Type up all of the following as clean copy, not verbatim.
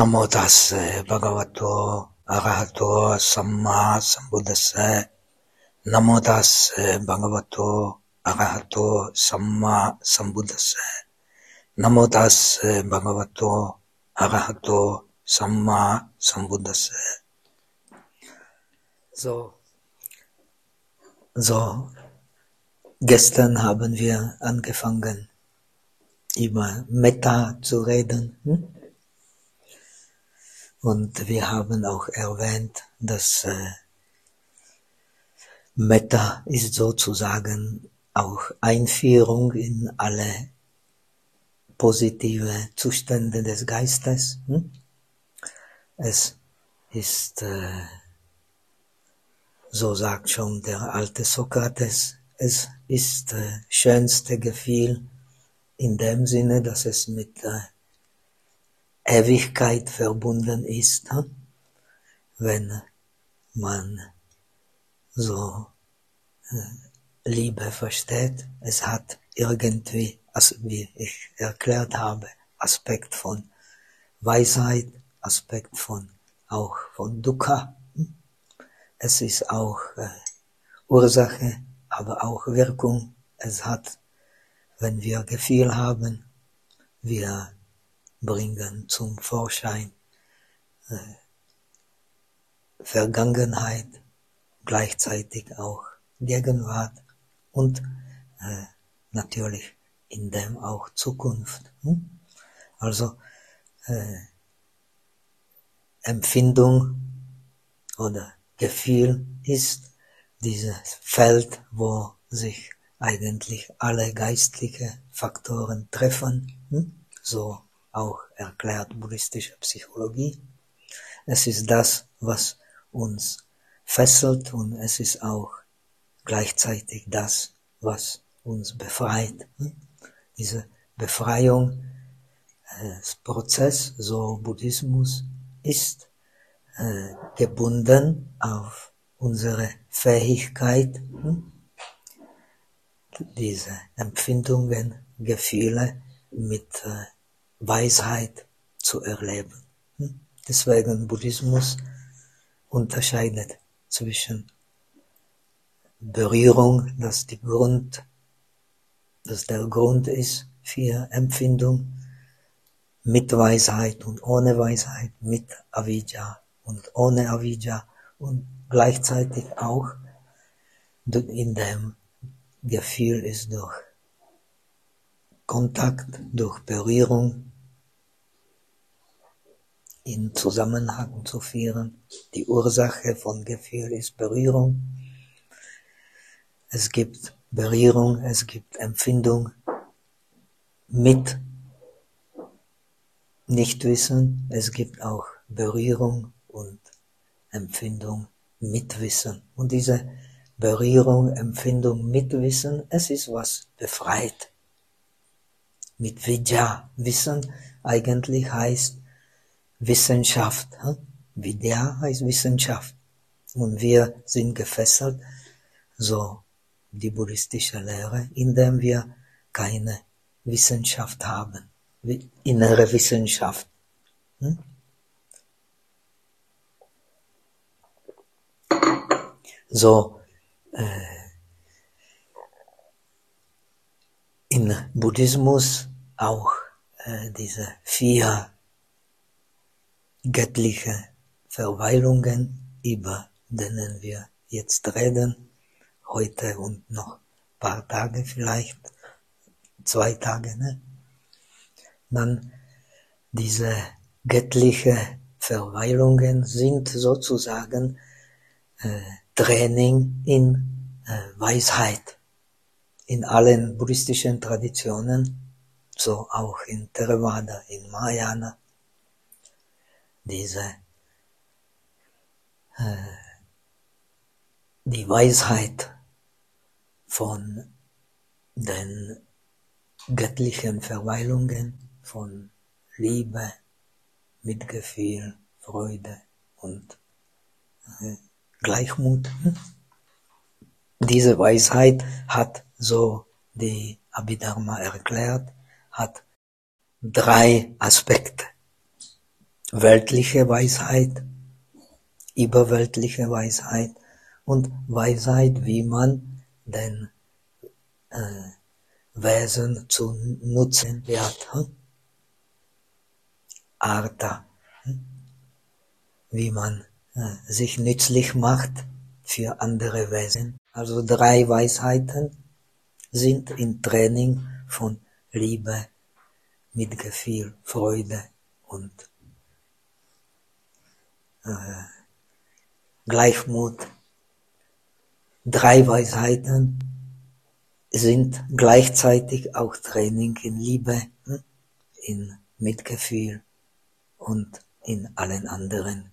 Namo tassa bhagavato arahato samma sambuddhassa. Namo tassa bhagavato arahato samma sambuddhassa. Namo tassa bhagavato arahato samma sambuddhassa. So, gestern haben wir angefangen, über Metta zu reden. Und wir haben auch erwähnt, dass Metta ist sozusagen auch Einführung in alle positive Zustände des Geistes. Es ist, so sagt schon der alte Sokrates, es ist schönste Gefühl in dem Sinne, dass es mit Ewigkeit verbunden ist, wenn man so Liebe versteht. Es hat irgendwie, wie ich erklärt habe, Aspekt von Weisheit, Aspekt auch von Dukkha. Es ist auch Ursache, aber auch Wirkung. Es hat, wenn wir Gefühl haben, wir bringen zum Vorschein Vergangenheit, gleichzeitig auch Gegenwart und natürlich in dem auch Zukunft. Also Empfindung oder Gefühl ist dieses Feld, wo sich eigentlich alle geistlichen Faktoren treffen, so auch erklärt buddhistische Psychologie. Es ist das, was uns fesselt, und es ist auch gleichzeitig das, was uns befreit. Diese Befreiung, Prozess, so Buddhismus, ist gebunden auf unsere Fähigkeit, diese Empfindungen, Gefühle mit Weisheit zu erleben. Deswegen Buddhismus unterscheidet zwischen Berührung, dass der Grund ist für Empfindung, mit Weisheit und ohne Weisheit, mit Avijja und ohne Avijja, und gleichzeitig auch in dem Gefühl ist durch Kontakt, durch Berührung in Zusammenhang zu führen. Die Ursache von Gefühl ist Berührung. Es gibt Berührung, es gibt Empfindung mit Nichtwissen. Es gibt auch Berührung und Empfindung mit Wissen. Und diese Berührung, Empfindung mit Wissen, es ist was befreit. Mit Vidya, Wissen eigentlich heißt Wissenschaft. Vidya heißt Wissenschaft. Und wir sind gefesselt, so die buddhistische Lehre, indem wir keine Wissenschaft haben, innere Wissenschaft. So in Buddhismus auch diese 4 göttliche Verweilungen, über denen wir jetzt reden, heute und noch ein paar Tage, vielleicht 2 Tage, Dann diese göttliche Verweilungen sind sozusagen Training in Weisheit. In allen buddhistischen Traditionen, so auch in Theravada, in Mahayana, die Weisheit von den göttlichen Verweilungen, von Liebe, Mitgefühl, Freude und Gleichmut. Diese Weisheit hat, so die Abhidharma erklärt, hat 3 Aspekte. weltliche Weisheit, überweltliche Weisheit und Weisheit, wie man den Wesen zu nutzen wird. Artha, wie man sich nützlich macht für andere Wesen. Also 3 Weisheiten sind im Training von Liebe, Mitgefühl, Freude und Gleichmut. 3 Weisheiten sind gleichzeitig auch Training in Liebe, in Mitgefühl und in allen anderen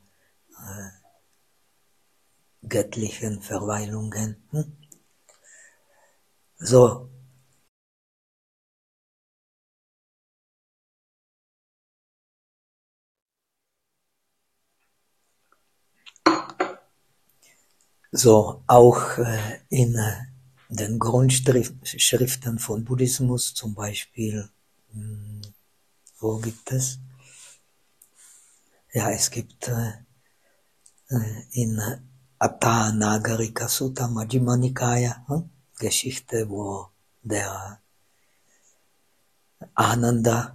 göttlichen Verweilungen. So, auch in den Grundschriften von Buddhismus, zum Beispiel, wo gibt es? Ja, es gibt in Atta Nagarika Sutta Majjhima Nikaya, Geschichte, wo der Ananda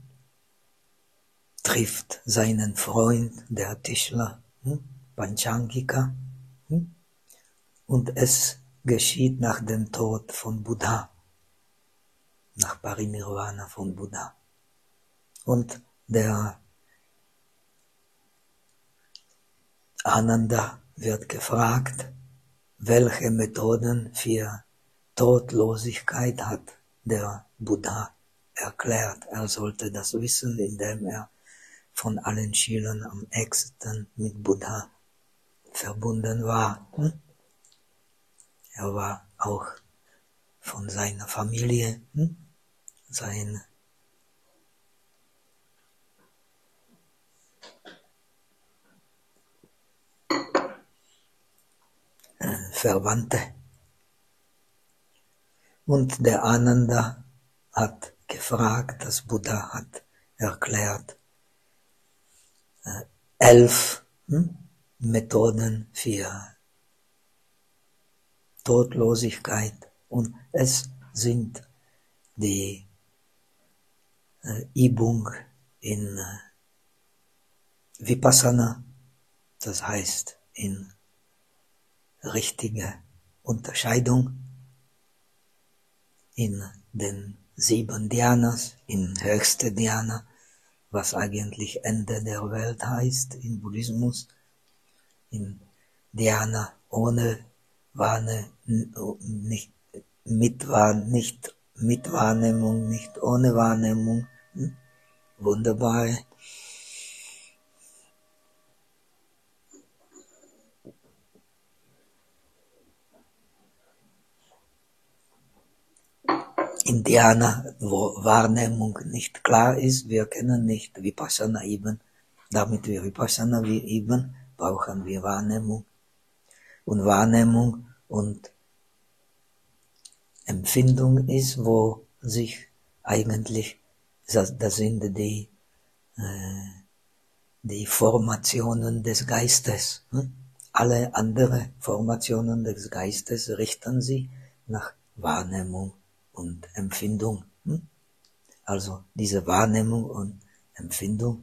trifft seinen Freund, der Tischler, Panchangika, und es geschieht nach dem Tod von Buddha, nach Parinirvana von Buddha. Und der Ananda wird gefragt, welche Methoden für Todlosigkeit hat der Buddha erklärt. Er sollte das wissen, indem er von allen Schülern am engsten mit Buddha verbunden war. Er war auch von seiner Familie, sein Verwandte. Und der Ananda hat gefragt, das Buddha hat erklärt, 11 Methoden für Todlosigkeit, und es sind die Übung in Vipassana, das heißt in richtige Unterscheidung, in den 7 Dhyanas, in höchste Dhyana, was eigentlich Ende der Welt heißt im Buddhismus, in Dhyana ohne nicht mit Wahrnehmung, nicht ohne Wahrnehmung, wunderbar. In Dhyana, wo Wahrnehmung nicht klar ist, wir können nicht Vipassana üben. Damit wir Vipassana üben, brauchen wir Wahrnehmung. Und Wahrnehmung und Empfindung ist, wo sich eigentlich, das sind die Formationen des Geistes. Alle anderen Formationen des Geistes richten sich nach Wahrnehmung und Empfindung. Also diese Wahrnehmung und Empfindung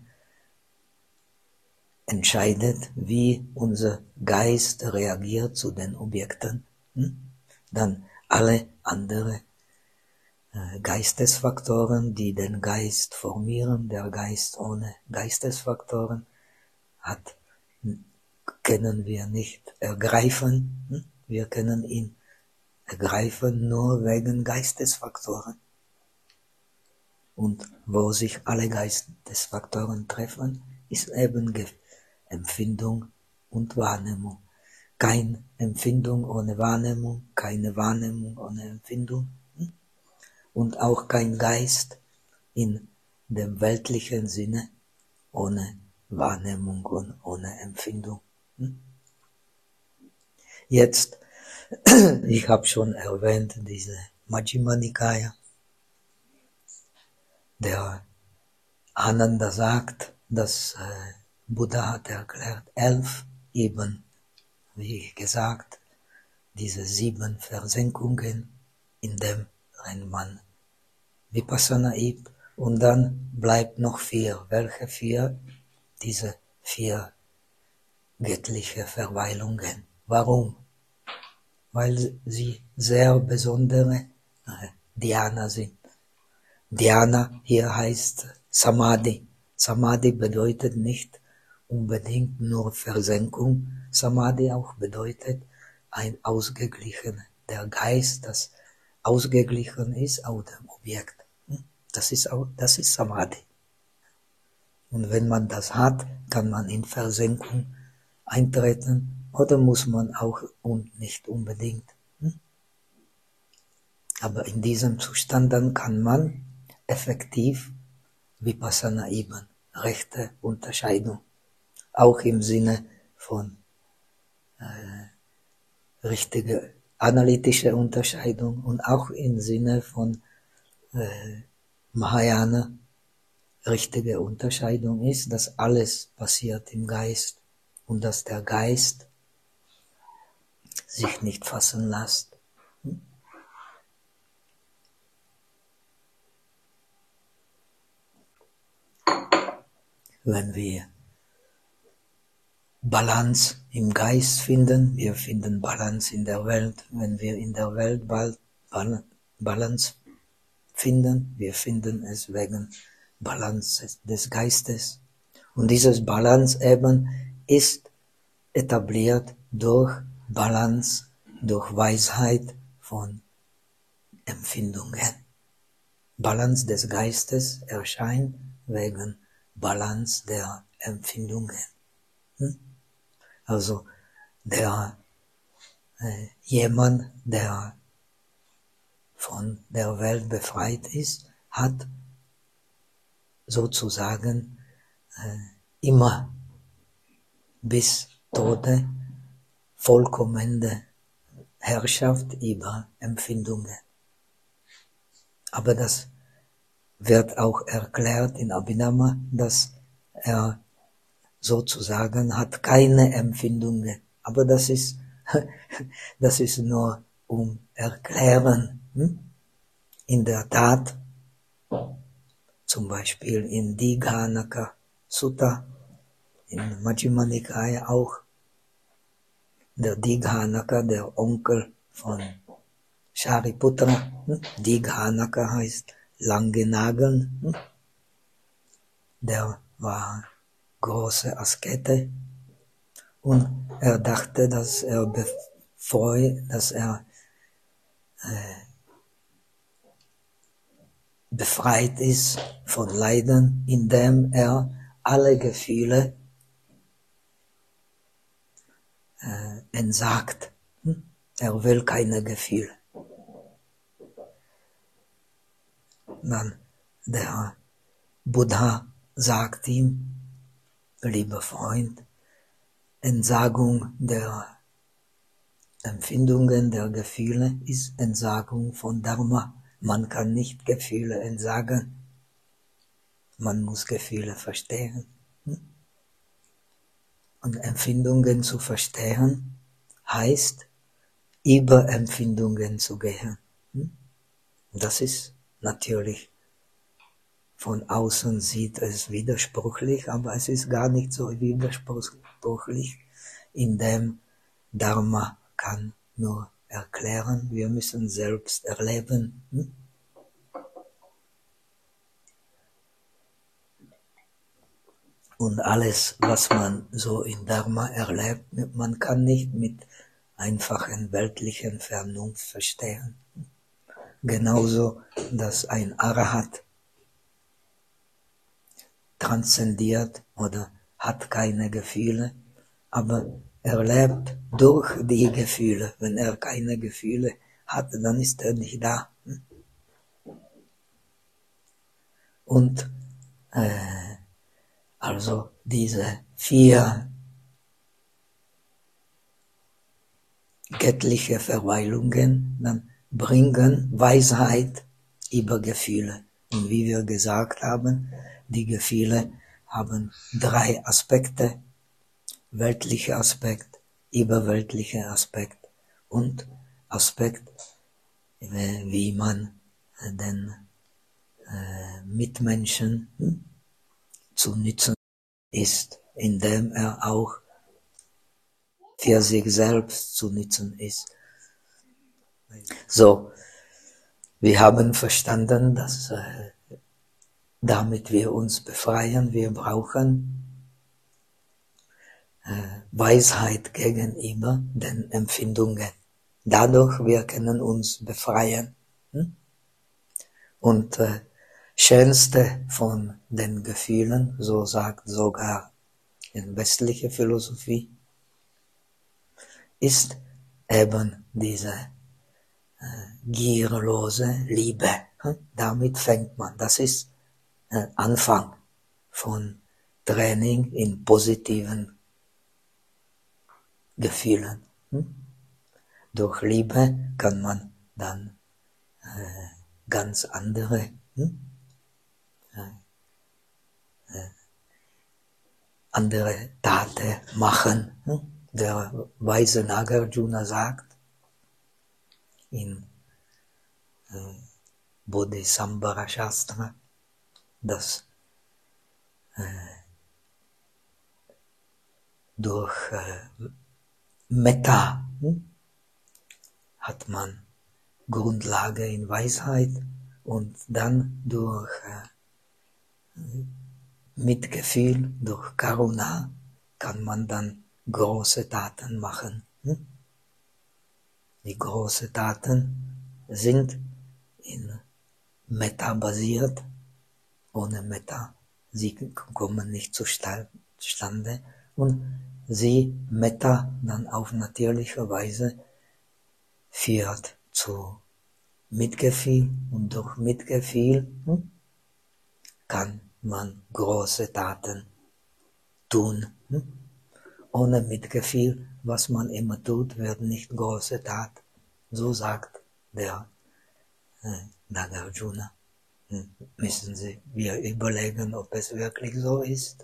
entscheidet, wie unser Geist reagiert zu den Objekten. Dann alle anderen Geistesfaktoren, die den Geist formieren, der Geist ohne Geistesfaktoren können wir nicht ergreifen. Wir können ihn ergreifen nur wegen Geistesfaktoren. Und wo sich alle Geistesfaktoren treffen, ist eben Empfindung und Wahrnehmung. Keine Empfindung ohne Wahrnehmung, keine Wahrnehmung ohne Empfindung und auch kein Geist in dem weltlichen Sinne ohne Wahrnehmung und ohne Empfindung. Jetzt, ich habe schon erwähnt, diese Majjhima Nikaya. Der Ananda sagt, das Buddha hat erklärt, 11 eben, wie gesagt, diese 7 Versenkungen, in dem man Vipassana übt, und dann bleibt noch 4. Welche 4? Diese 4 göttliche Verweilungen. Warum? Weil sie sehr besondere Dhyana sind. Dhyana hier heißt Samadhi. Samadhi bedeutet nicht unbedingt nur Versenkung. Samadhi auch bedeutet ein ausgeglichener, der Geist, das ausgeglichen ist auf dem Objekt. Das ist Samadhi. Und wenn man das hat, kann man in Versenkung eintreten, oder muss man auch nicht unbedingt. Aber in diesem Zustand dann kann man effektiv Vipassana üben, rechte Unterscheidung, auch im Sinne von richtige analytische Unterscheidung und auch im Sinne von Mahayana. Richtige Unterscheidung ist, dass alles passiert im Geist und dass der Geist sich nicht fassen lässt. Wenn wir Balance im Geist finden, wir finden Balance in der Welt. Wenn wir in der Welt Balance finden, wir finden es wegen Balance des Geistes. Und dieses Balance eben ist etabliert durch Balance, durch Weisheit von Empfindungen. Balance des Geistes erscheint wegen Balance der Empfindungen. Also jemand, der von der Welt befreit ist, hat sozusagen immer bis Tode vollkommene Herrschaft über Empfindungen. Aber das wird auch erklärt in Abhidhamma, dass er sozusagen hat keine Empfindungen. Aber das ist nur erklären. In der Tat, zum Beispiel in Dighanaka Sutta, in Majjhima Nikaya auch, der Dighanaka, der Onkel von Shariputra, Dighanaka heißt lange Nageln, der war große Askete und er dachte, dass er befreit ist von Leiden, indem er alle Gefühle entsagt. Er will keine Gefühle. Dann der Buddha sagt ihm, lieber Freund, Entsagung der Empfindungen, der Gefühle ist Entsagung von Dharma. Man kann nicht Gefühle entsagen. Man muss Gefühle verstehen. Und Empfindungen zu verstehen heißt, über Empfindungen zu gehen. Das ist natürlich, von außen sieht es widersprüchlich, aber es ist gar nicht so widersprüchlich, indem Dharma kann nur erklären, wir müssen selbst erleben. Und alles, was man so in Dharma erlebt, man kann nicht mit einfachen weltlichen Vernunft verstehen. Genauso, dass ein Arahat transzendiert oder hat keine Gefühle, aber er lebt durch die Gefühle. Wenn er keine Gefühle hat, dann ist er nicht da. Und also diese 4 göttliche Verweilungen dann bringen Weisheit über Gefühle. Und wie wir gesagt haben, die Gefühle haben drei Aspekte: weltlicher Aspekt, überweltlicher Aspekt und Aspekt, wie man den Mitmenschen zu nützen ist, indem er auch für sich selbst zu nützen ist. So, wir haben verstanden, dass damit wir uns befreien, wir brauchen Weisheit gegenüber den Empfindungen. Dadurch wir können uns befreien. Und schönste von den Gefühlen, so sagt sogar in westlicher Philosophie, ist eben diese gierlose Liebe. Damit fängt man. Das ist Anfang von Training in positiven Gefühlen. Durch Liebe kann man dann ganz andere Taten machen. Der weise Nagarjuna sagt in Bodhisambhara Shastra, dass durch Metta hat man Grundlage in Weisheit und dann durch Mitgefühl, durch Karuna kann man dann große Taten machen. Die großen Taten sind in Metta basiert. Ohne Metta, sie kommen nicht zustande und sie, Metta, dann auf natürliche Weise führt zu Mitgefühl und durch Mitgefühl kann man große Taten tun. Ohne Mitgefühl, was man immer tut, wird nicht große Tat. So sagt der Nagarjuna. Müssen Sie wir überlegen, ob es wirklich so ist.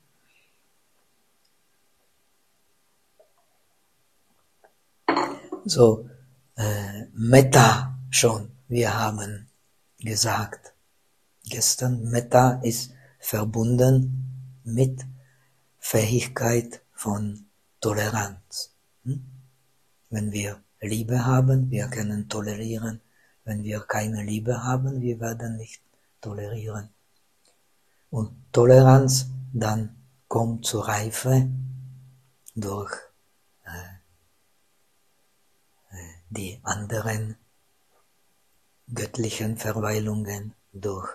So, Metta schon, wir haben gesagt gestern, Metta ist verbunden mit Fähigkeit von Toleranz. Wenn wir Liebe haben, wir können tolerieren. Wenn wir keine Liebe haben, wir werden nicht tolerieren. Und Toleranz dann kommt zur Reife durch die anderen göttlichen Verweilungen, durch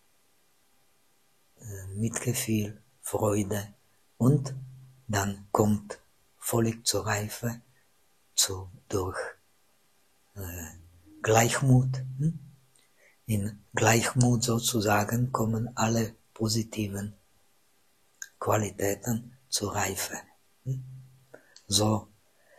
Mitgefühl, Freude und dann kommt völlig zur Reife durch Gleichmut. In Gleichmut sozusagen kommen alle positiven Qualitäten zur Reife. So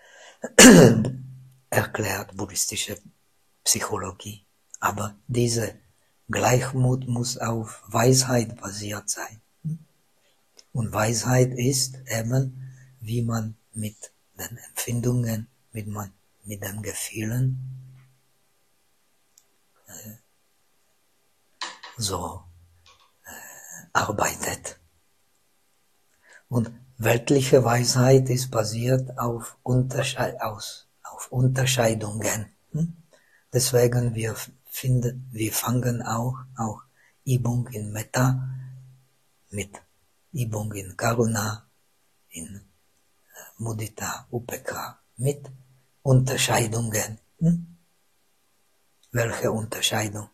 erklärt buddhistische Psychologie. Aber diese Gleichmut muss auf Weisheit basiert sein. Und Weisheit ist eben, wie man mit den Empfindungen, mit den Gefühlen so arbeitet. Und weltliche Weisheit ist basiert auf Unterscheidungen. Deswegen wir fangen auch Übung in Metta mit Übung in Karuna, in Mudita, Upekkha, mit Unterscheidungen. Welche Unterscheidung?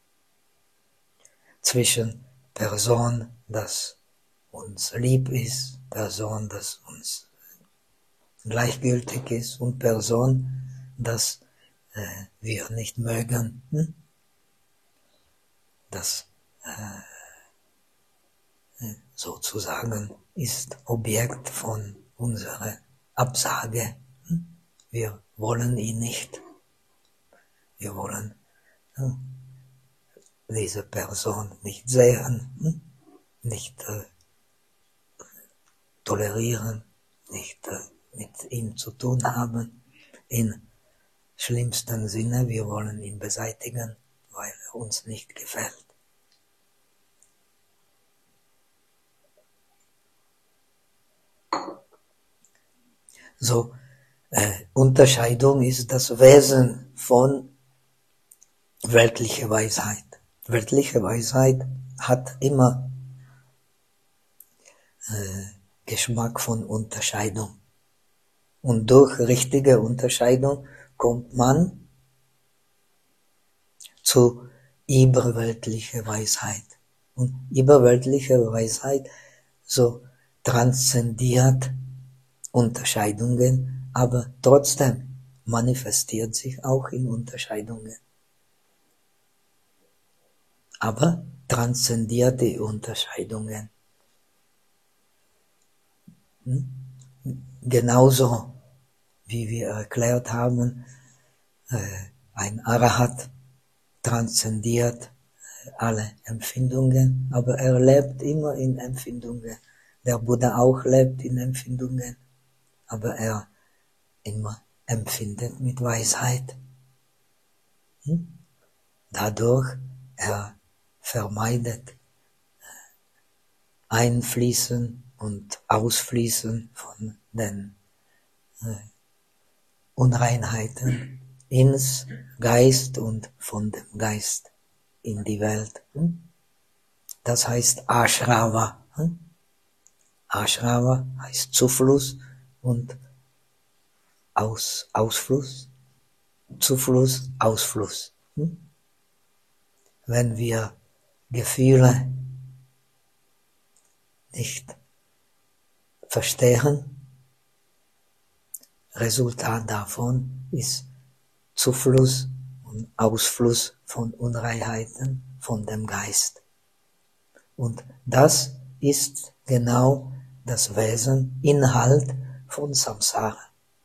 Zwischen Person, das uns lieb ist, Person, das uns gleichgültig ist und Person, das wir nicht mögen, das sozusagen ist Objekt von unserer Absage. Wir wollen ihn nicht. Wir wollen diese Person nicht sehen, nicht tolerieren, nicht mit ihm zu tun haben, im schlimmsten Sinne, wir wollen ihn beseitigen, weil er uns nicht gefällt. So, Unterscheidung ist das Wesen von weltlicher Weisheit. Weltliche Weisheit hat immer Geschmack von Unterscheidung. Und durch richtige Unterscheidung kommt man zu überweltlicher Weisheit. Und überweltliche Weisheit so transzendiert Unterscheidungen, aber trotzdem manifestiert sich auch in Unterscheidungen. Aber transzendiert die Unterscheidungen. Genauso wie wir erklärt haben, ein Arahat transzendiert alle Empfindungen, aber er lebt immer in Empfindungen. Der Buddha auch lebt in Empfindungen, aber er immer empfindet mit Weisheit. Dadurch er vermeidet Einfließen und Ausfließen von den Unreinheiten ins Geist und von dem Geist in die Welt. Das heißt Ashrava. Ashrava heißt Zufluss und Ausfluss. Zufluss, Ausfluss. Wenn wir Gefühle nicht verstehen, Resultat davon ist Zufluss und Ausfluss von Unreinheiten von dem Geist. Und das ist genau das Wesen, Inhalt von Samsara.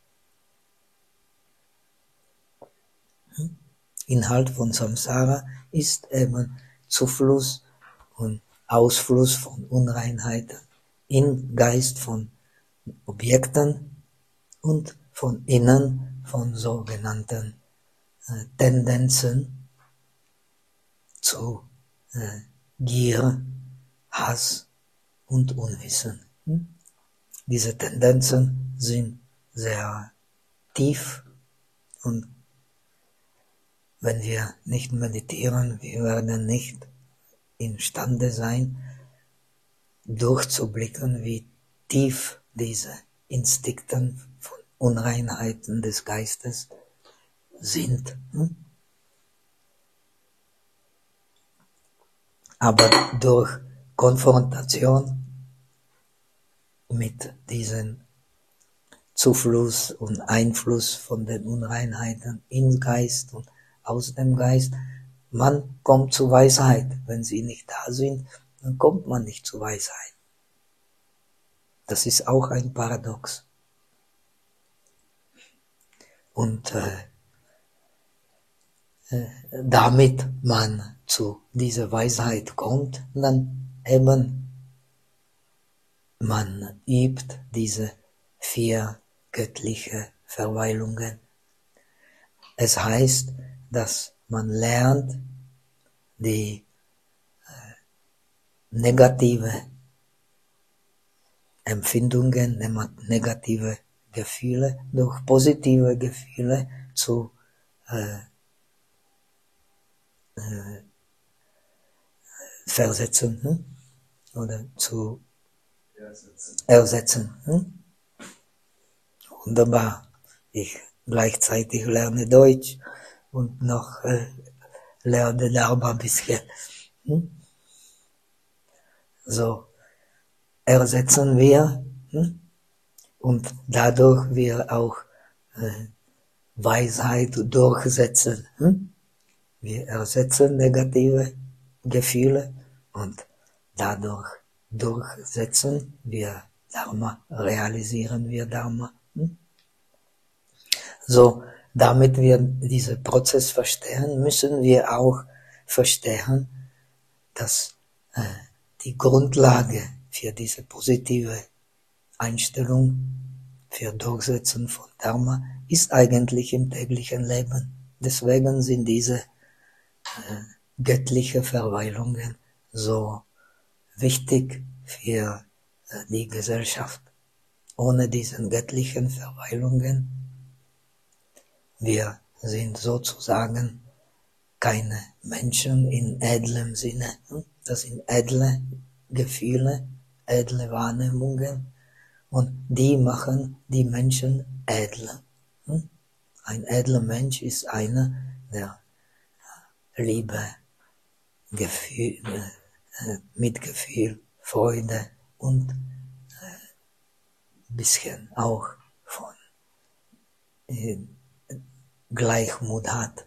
Inhalt von Samsara ist eben Zufluss und Ausfluss von Unreinheiten im Geist von Objekten und von innen von sogenannten Tendenzen zu Gier, Hass und Unwissen. Diese Tendenzen sind sehr tief und wenn wir nicht meditieren, wir werden nicht imstande sein, durchzublicken, wie tief diese Instinkten von Unreinheiten des Geistes sind. Aber durch Konfrontation mit diesem Zufluss und Einfluss von den Unreinheiten im Geist und aus dem Geist, man kommt zu Weisheit. Wenn sie nicht da sind, dann kommt man nicht zu Weisheit. Das ist auch ein Paradox. Und damit man zu dieser Weisheit kommt, dann eben man übt diese 4 göttliche Verweilungen. Es heißt, dass man lernt, die negative Empfindungen, negative Gefühle durch positive Gefühle zu versetzen oder zu ersetzen. Wunderbar. Ich gleichzeitig lerne Deutsch und noch lerne Dharma ein bisschen. So ersetzen wir und dadurch wir auch Weisheit durchsetzen. Wir ersetzen negative Gefühle und dadurch durchsetzen wir Dharma, realisieren wir Dharma. So, damit wir diesen Prozess verstehen, müssen wir auch verstehen, dass die Grundlage für diese positive Einstellung für Durchsetzen von Dharma ist eigentlich im täglichen Leben. Deswegen sind diese göttliche Verweilungen so wichtig für die Gesellschaft. Ohne diesen göttlichen Verweilungen, wir sind sozusagen keine Menschen in edlem Sinne. Das sind edle Gefühle, edle Wahrnehmungen und die machen die Menschen edler. Ein edler Mensch ist einer, der Liebe, Gefühl, Mitgefühl, Freude und ein bisschen auch von Gleichmut hat.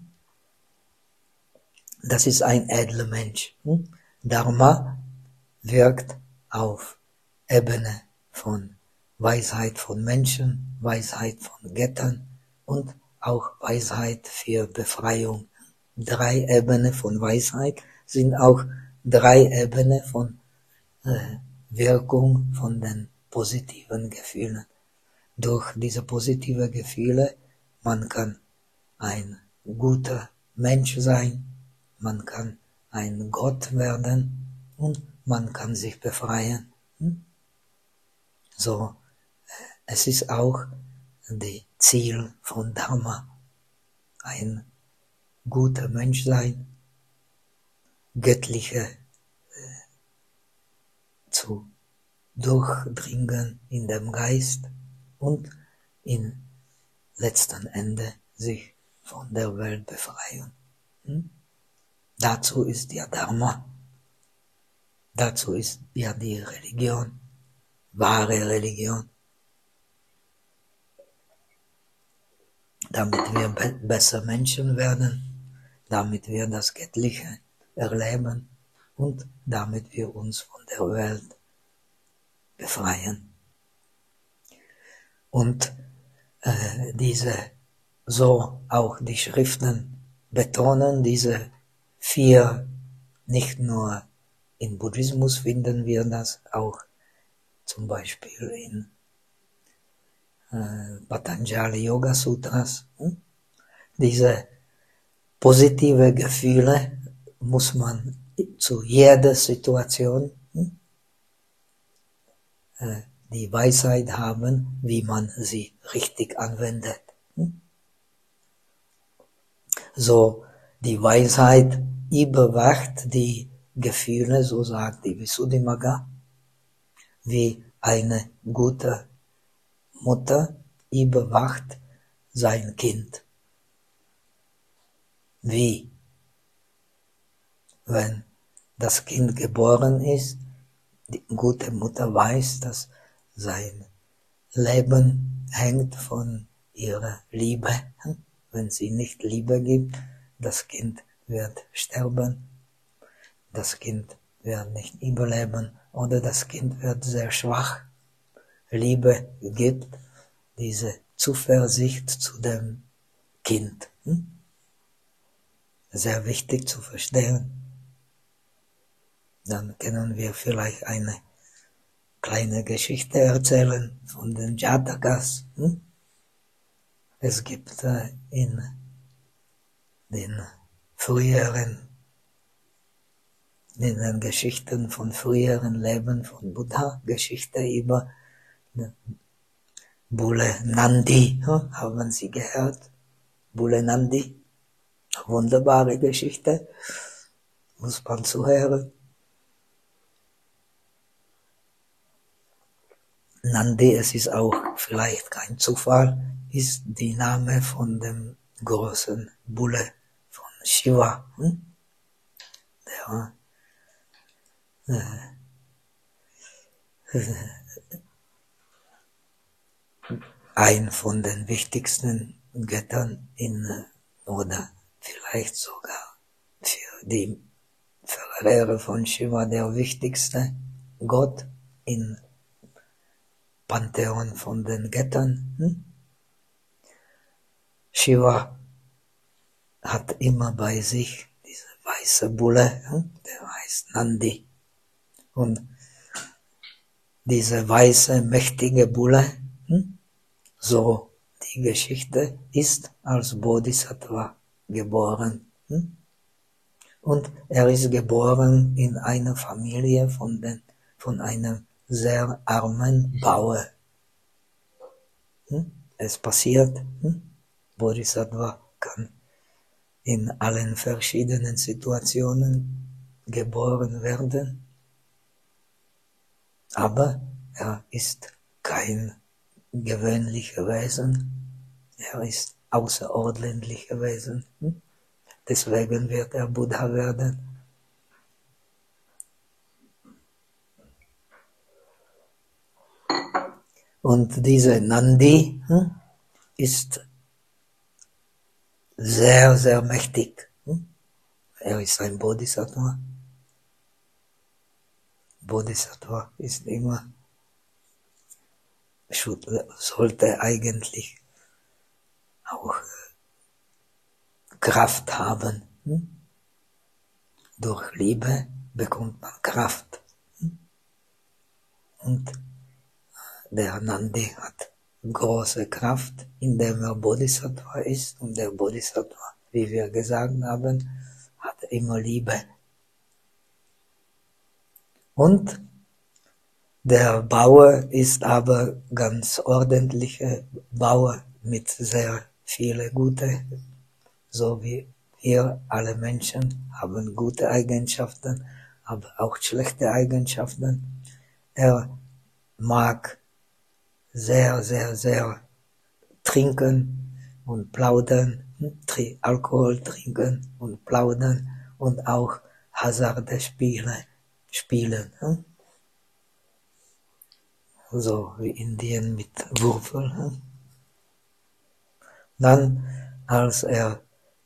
Das ist ein edler Mensch. Dharma wirkt auf Ebene von Weisheit von Menschen, Weisheit von Göttern und auch Weisheit für Befreiung. 3 Ebenen von Weisheit sind auch 3 Ebenen von Wirkung von den positiven Gefühlen. Durch diese positiven Gefühle, man kann ein guter Mensch sein, man kann ein Gott werden und man kann sich befreien. So, es ist auch das Ziel von Dharma, ein guter Mensch sein, göttliche zu durchdringen in dem Geist und in letzten Ende sich von der Welt befreien. Dazu ist ja Dharma, dazu ist ja die Religion, wahre Religion, damit wir besser Menschen werden, damit wir das Göttliche erleben und damit wir uns von der Welt befreien. Und so auch die Schriften betonen diese 4, nicht nur im Buddhismus finden wir das, auch zum Beispiel in Patanjali Yoga Sutras. Diese positive Gefühle muss man zu jeder Situation die Weisheit haben, wie man sie richtig anwendet. So, die Weisheit überwacht die Gefühle, so sagt die Visuddhimagga, wie eine gute Mutter überwacht sein Kind. Wie? Wenn das Kind geboren ist, die gute Mutter weiß, dass sein Leben hängt von ihrer Liebe. Wenn sie nicht Liebe gibt, das Kind wird sterben, das Kind wird nicht überleben oder das Kind wird sehr schwach. Liebe gibt diese Zuversicht zu dem Kind. Sehr wichtig zu verstehen. Dann können wir vielleicht eine kleine Geschichte erzählen von den Jatakas. Es gibt in den Geschichten von früheren Leben von Buddha, Geschichte über Bulle Nandi, haben Sie gehört? Bulle Nandi, wunderbare Geschichte, muss man zuhören. Nandi, es ist auch vielleicht kein Zufall, ist die Name von dem großen Bulle von Shiva, der ein von den wichtigsten Göttern oder vielleicht sogar für die Verehrer von Shiva der wichtigste Gott in Pantheon von den Göttern. Shiva hat immer bei sich diese weiße Bulle, der heißt Nandi. Und diese weiße, mächtige Bulle, so die Geschichte, ist als Bodhisattva geboren. Und er ist geboren in einer Familie von einem sehr armen Bauer. Es passiert, Bodhisattva kann in allen verschiedenen Situationen geboren werden, aber er ist kein gewöhnliches Wesen, er ist außerordentliches Wesen. Deswegen wird er Buddha werden. Und diese Nandi ist sehr, sehr mächtig. Er ist ein Bodhisattva. Bodhisattva ist immer, sollte eigentlich auch Kraft haben. Durch Liebe bekommt man Kraft. Und der Nandi hat große Kraft, indem er Bodhisattva ist. Und der Bodhisattva, wie wir gesagt haben, hat immer Liebe. Und der Bauer ist aber ganz ordentlicher Bauer mit sehr vielen gute, so wie wir alle Menschen haben gute Eigenschaften, aber auch schlechte Eigenschaften. Er mag sehr, sehr, sehr trinken und plaudern, Alkohol trinken und plaudern und auch Hazarde spielen. So wie Indien mit Würfel. Dann, als er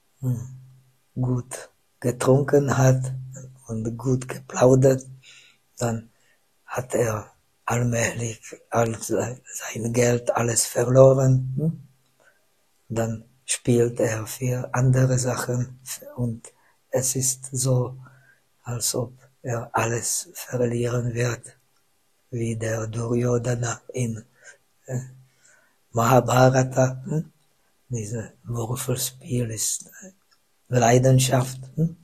gut getrunken hat und gut geplaudert, dann hat er allmählich sein Geld alles verloren. Dann spielt er für andere Sachen und es ist so, als ob er alles verlieren wird, wie der Duryodhana in Mahabharata. Dieses Würfelspiel ist Leidenschaft.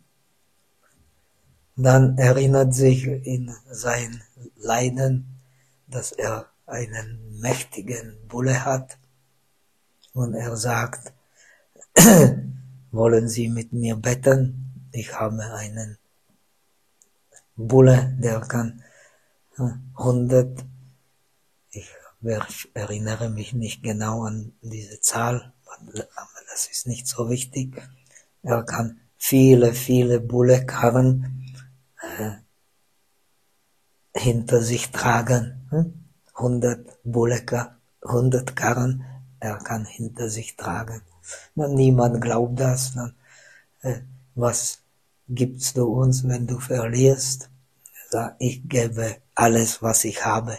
Dann erinnert sich in sein Leiden, dass er einen mächtigen Bulle hat und er sagt, wollen Sie mit mir betten? Ich habe einen Bulle, der kann 100, ich erinnere mich nicht genau an diese Zahl, aber das ist nicht so wichtig. Er kann viele, viele Bullekarren hinter sich tragen. 100 Karren, er kann hinter sich tragen. Niemand glaubt das. Was gibst du uns, wenn du verlierst? Er sagt, ich gebe alles, was ich habe.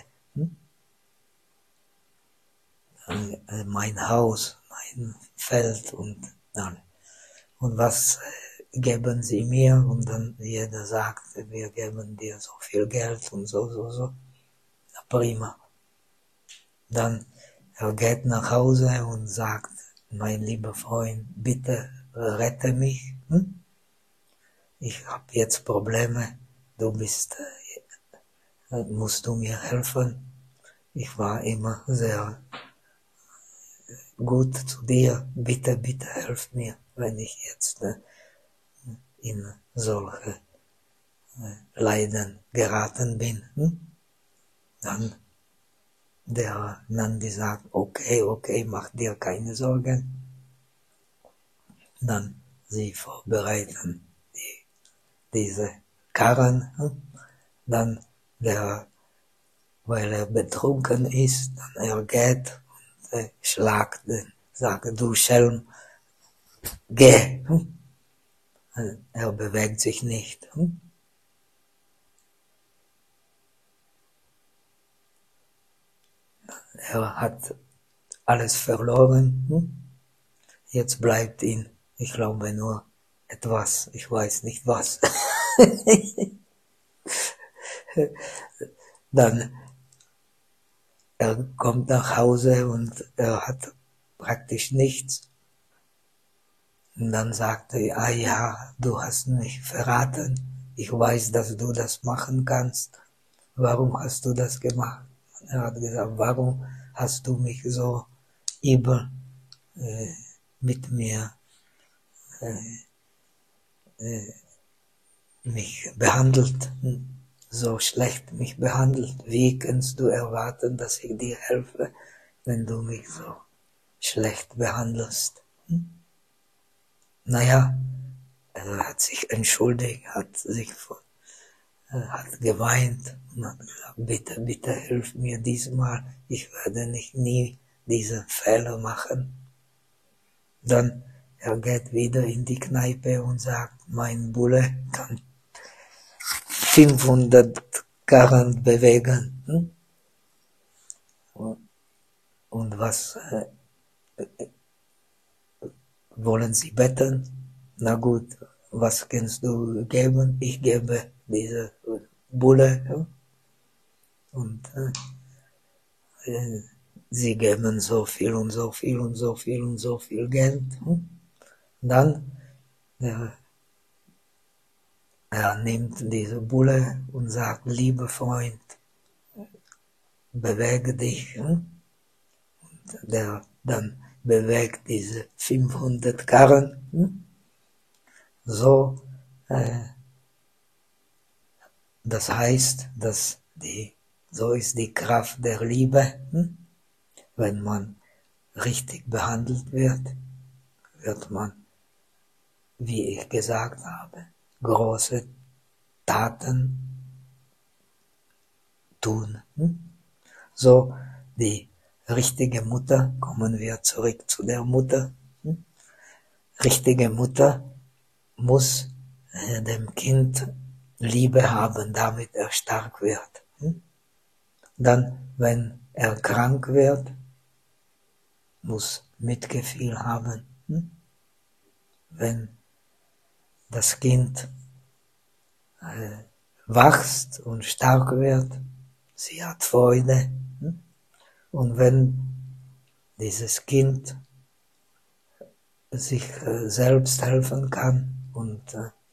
Mein Haus, mein Feld und was geben sie mir? Und dann jeder sagt, wir geben dir so viel Geld und so. Na prima. Dann er geht nach Hause und sagt, mein lieber Freund, bitte rette mich. Ich habe jetzt Probleme, musst du mir helfen. Ich war immer sehr gut zu dir, bitte helf mir, wenn ich jetzt in solche Leiden geraten bin. Dann der Nandi sagt, okay, mach dir keine Sorgen. Dann sie vorbereiten diese Karren. Dann weil er betrunken ist, dann er geht und schlagt den, sagt, du Schelm, geh. Er bewegt sich nicht. Er hat alles verloren. Jetzt bleibt ihm, ich glaube, nur etwas, ich weiß nicht was. Dann er kommt nach Hause und er hat praktisch nichts. Und dann sagte er, ah ja, du hast mich verraten. Ich weiß, dass du das machen kannst. Warum hast du das gemacht? Und er hat gesagt, warum hast du mich so übel mit mir mich behandelt, so schlecht mich behandelt? Wie kannst du erwarten, dass ich dir helfe, wenn du mich so schlecht behandelst? Naja, er hat sich entschuldigt, hat geweint und hat gesagt, bitte, bitte hilf mir diesmal, ich werde nie diesen Fehler machen. Dann er geht wieder in die Kneipe und sagt, mein Bulle kann 500 Karren bewegen. Und was wollen Sie beten? Na gut, was kannst du geben? Ich gebe diese Bulle. Und sie geben so viel und so viel und so viel und so viel Geld. Dann er nimmt diese Bulle und sagt, lieber Freund, bewege dich. Und der dann bewegt diese 500 Karren. So, das heißt, so ist die Kraft der Liebe. Wenn man richtig behandelt wird, wird man, wie ich gesagt habe, große Taten tun. So, die richtige Mutter, kommen wir zurück zu der Mutter. Richtige Mutter muss dem Kind Liebe haben, damit er stark wird. Dann, wenn er krank wird, muss Mitgefühl haben. Wenn das Kind wächst und stark wird, sie hat Freude. Und wenn dieses Kind sich selbst helfen kann und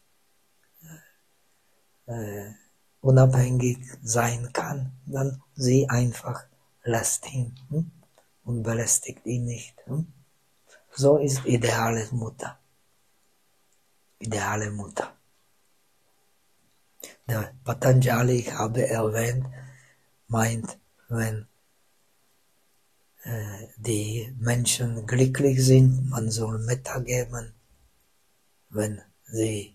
unabhängig sein kann, dann sie einfach lässt ihn und belästigt ihn nicht. So ist ideale Mutter. Ideale Mutter. Der Patanjali, ich habe erwähnt, meint, wenn die Menschen glücklich sind, man soll Metta geben. Wenn sie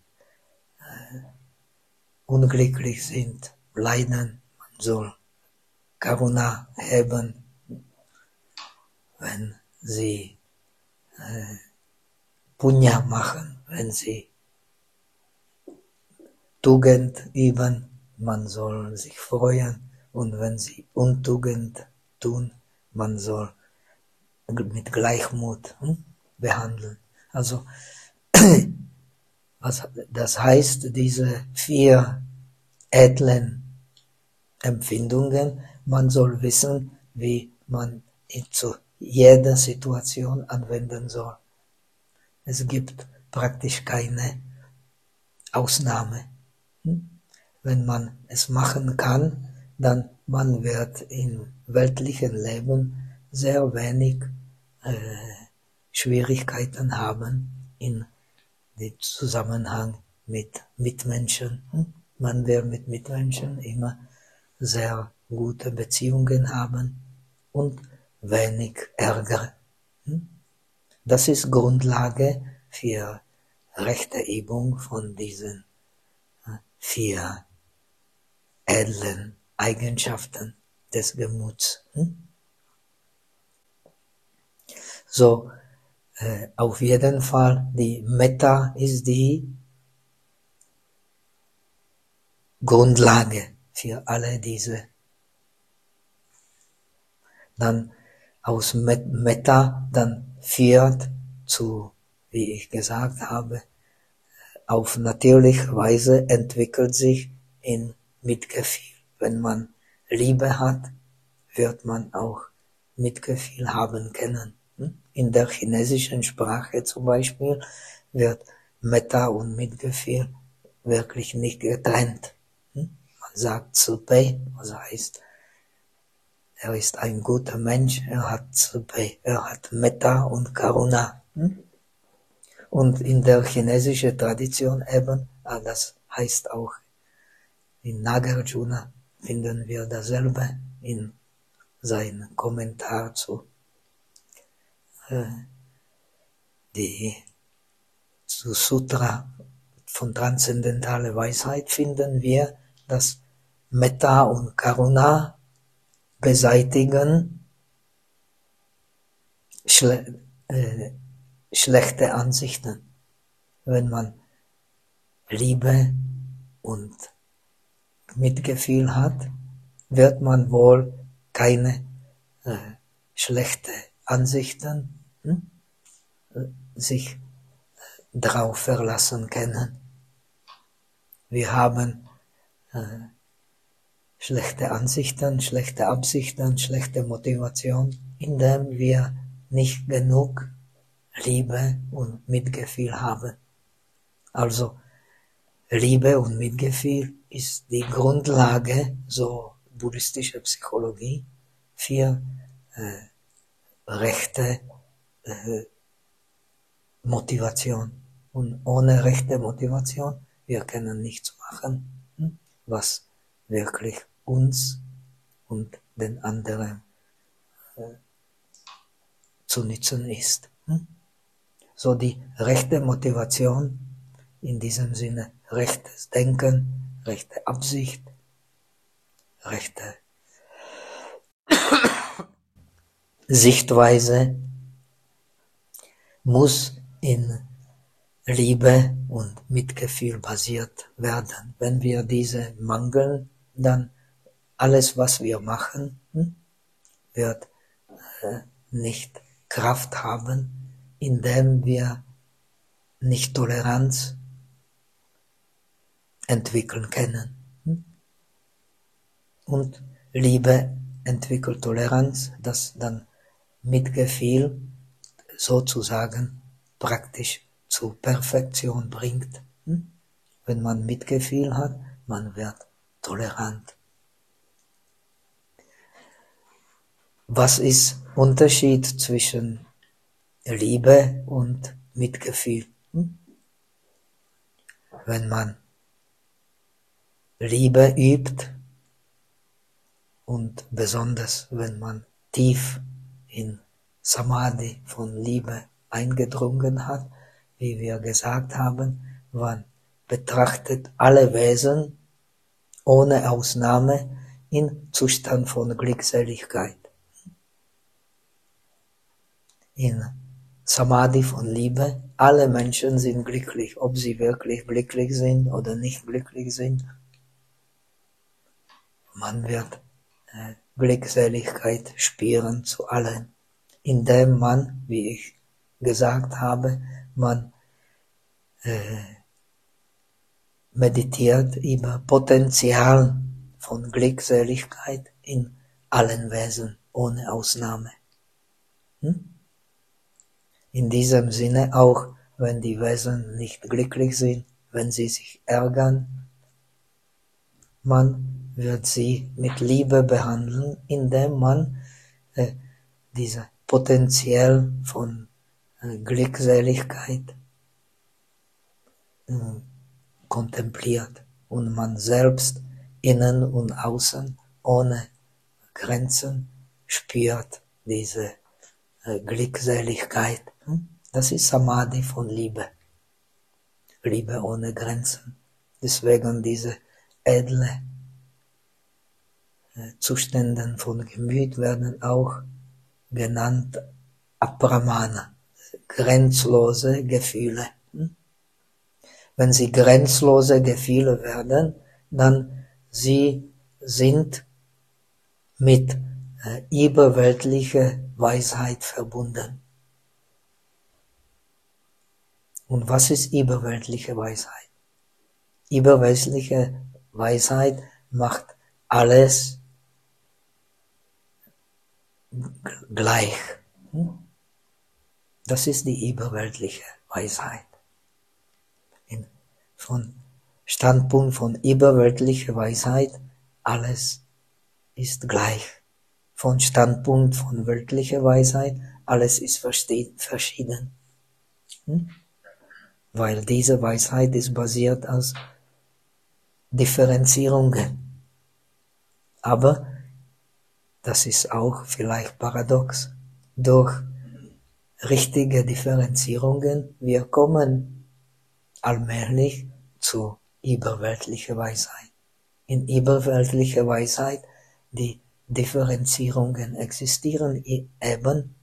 unglücklich sind, leiden, man soll Karuna haben. Wenn sie Punya machen, wenn sie Tugend üben, man soll sich freuen. Und wenn sie Untugend tun, man soll mit Gleichmut behandeln. Also, das heißt, diese 4 edlen Empfindungen, man soll wissen, wie man zu jeder Situation anwenden soll. Es gibt praktisch keine Ausnahme. Wenn man es machen kann, dann man wird im weltlichen Leben sehr wenig Schwierigkeiten haben in dem Zusammenhang mit Mitmenschen. Man wird mit Mitmenschen immer sehr gute Beziehungen haben und wenig Ärger. Das ist Grundlage für rechte Übung von diesen 4 edlen Eigenschaften des Gemuts. So, auf jeden Fall, die Metta ist die Grundlage für alle diese. Dann aus Metta dann führt zu, wie ich gesagt habe, auf natürliche Weise entwickelt sich in Mitgefühl. Wenn man Liebe hat, wird man auch Mitgefühl haben können. In der chinesischen Sprache zum Beispiel wird Metta und Mitgefühl wirklich nicht getrennt. Man sagt Zubei, was heißt, er ist ein guter Mensch, er hat Zubei, er hat Metta und Karuna. Und in der chinesischen Tradition eben, das heißt auch in Nagarjuna finden wir dasselbe in seinem Kommentar zu Sutra von transzendentaler Weisheit finden wir, dass Metta und Karuna beseitigen schlechte Ansichten. Wenn man Liebe und Mitgefühl hat, wird man wohl keine schlechte Ansichten sich drauf verlassen können. Wir haben schlechte Ansichten, schlechte Absichten, schlechte Motivation, indem wir nicht genug Liebe und Mitgefühl haben. Also Liebe und Mitgefühl ist die Grundlage, so buddhistische Psychologie, für rechte Motivation. Und ohne rechte Motivation, wir können nichts machen, was wirklich uns und den anderen zu nützen ist. So die rechte Motivation, in diesem Sinne rechtes Denken, rechte Absicht, rechte Sichtweise muss in Liebe und Mitgefühl basiert werden. Wenn wir diese mangeln, dann alles, was wir machen, wird nicht Kraft haben, indem wir nicht Toleranz entwickeln können. Und Liebe entwickelt Toleranz, das dann Mitgefühl sozusagen praktisch zur Perfektion bringt. Wenn man Mitgefühl hat, man wird tolerant. Was ist Unterschied zwischen Liebe und Mitgefühl? Wenn man Liebe übt und besonders wenn man tief in Samadhi von Liebe eingedrungen hat, wie wir gesagt haben, man betrachtet alle Wesen ohne Ausnahme in Zustand von Glückseligkeit. In Samadhi von Liebe, alle Menschen sind glücklich, ob sie wirklich glücklich sind oder nicht glücklich sind. Man wird Glückseligkeit spüren zu allen, indem man, wie ich gesagt habe, man meditiert über Potenzial von Glückseligkeit in allen Wesen, ohne Ausnahme. In diesem Sinne auch, wenn die Wesen nicht glücklich sind, wenn sie sich ärgern, man wird sie mit Liebe behandeln, indem man diese Potenzial von Glückseligkeit kontempliert und man selbst innen und außen ohne Grenzen spürt diese Glückseligkeit. Das ist Samadhi von Liebe. Liebe ohne Grenzen. Deswegen diese edle Zustände von Gemüt werden auch genannt Apramana, grenzlose Gefühle. Wenn sie grenzlose Gefühle werden, dann sie sind mit überweltlicher Weisheit verbunden. Und was ist überweltliche Weisheit? Überweltliche Weisheit macht alles gleich. Das ist die überweltliche Weisheit. Von Standpunkt von überweltlicher Weisheit, alles ist gleich. Von Standpunkt von weltlicher Weisheit, alles ist verschieden. Weil diese Weisheit ist basiert aus Differenzierungen. Aber das ist auch vielleicht paradox. Durch richtige Differenzierungen, wir kommen allmählich zu überweltlicher Weisheit. In überweltlicher Weisheit, die Differenzierungen existieren eben.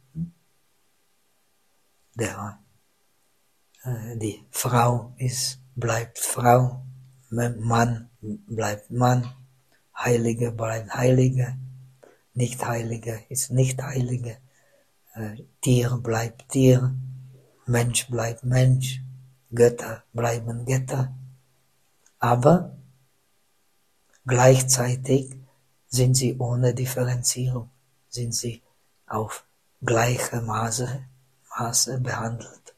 Die Frau bleibt Frau, Mann bleibt Mann, Heilige bleibt Heilige, Nicht-Heilige ist Nicht-Heilige, Tier bleibt Tier, Mensch bleibt Mensch, Götter bleiben Götter, aber gleichzeitig sind sie ohne Differenzierung, sind sie auf gleiche Maße behandelt.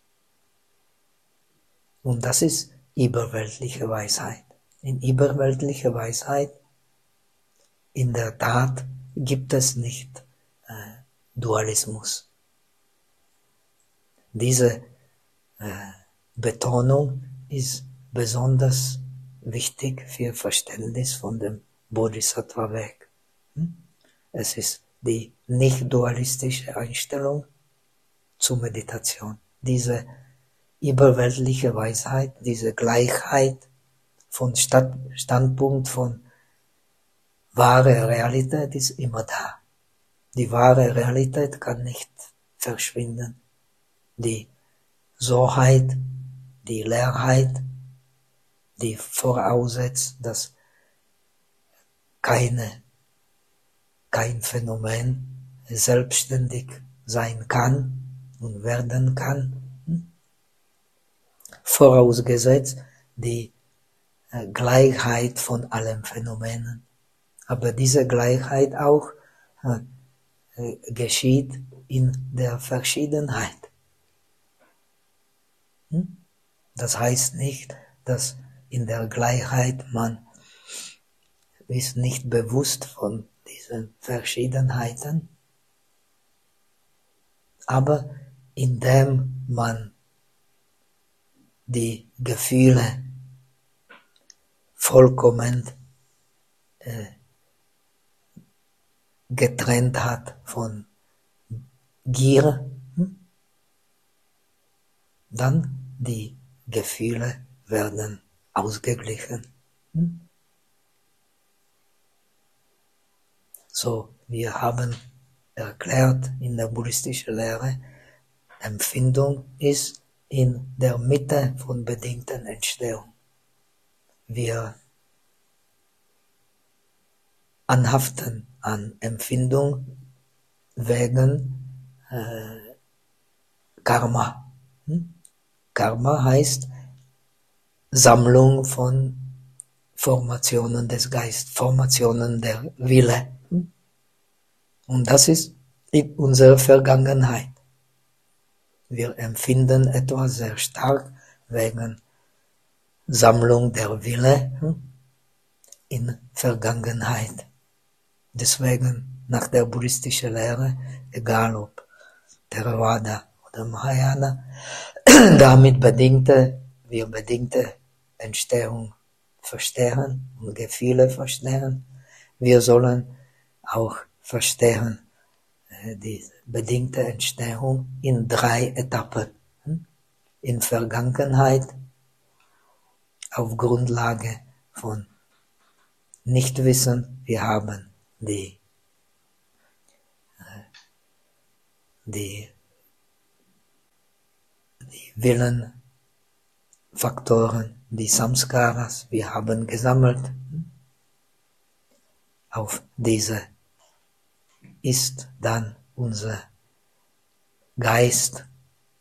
Und das ist überweltliche Weisheit. In überweltlicher Weisheit, in der Tat, gibt es nicht Dualismus. Diese Betonung ist besonders wichtig für Verständnis von dem Bodhisattva-Weg. Es ist die nicht-dualistische Einstellung zur Meditation. Diese überweltliche Weisheit, diese Gleichheit von Standpunkt von wahre Realität ist immer da. Die wahre Realität kann nicht verschwinden. Die Soheit, die Leerheit, die voraussetzt, dass kein Phänomen selbstständig sein kann und werden kann, vorausgesetzt die Gleichheit von allen Phänomenen. Aber diese Gleichheit auch geschieht in der Verschiedenheit. Das heißt nicht, dass in der Gleichheit man ist nicht bewusst von diesen Verschiedenheiten, aber indem man die Gefühle vollkommen getrennt hat von Gier, dann die Gefühle werden ausgeglichen. So, wir haben erklärt in der buddhistischen Lehre, Empfindung ist in der Mitte von bedingten Entstehung. Wir anhaften an Empfindung wegen Karma. Karma heißt Sammlung von Formationen des Geistes, Formationen der Wille. Und das ist in unserer Vergangenheit. Wir empfinden etwas sehr stark wegen Sammlung der Wille in Vergangenheit. Deswegen nach der buddhistischen Lehre, egal ob Theravada oder Mahayana, damit wir bedingte Entstehung verstehen und Gefühle verstehen. Wir sollen auch verstehen die bedingte Entstehung in 3 Etappen. In Vergangenheit, auf Grundlage von Nichtwissen, wir haben die Willenfaktoren, die Samskaras, wir haben gesammelt. Auf diese ist dann unser Geist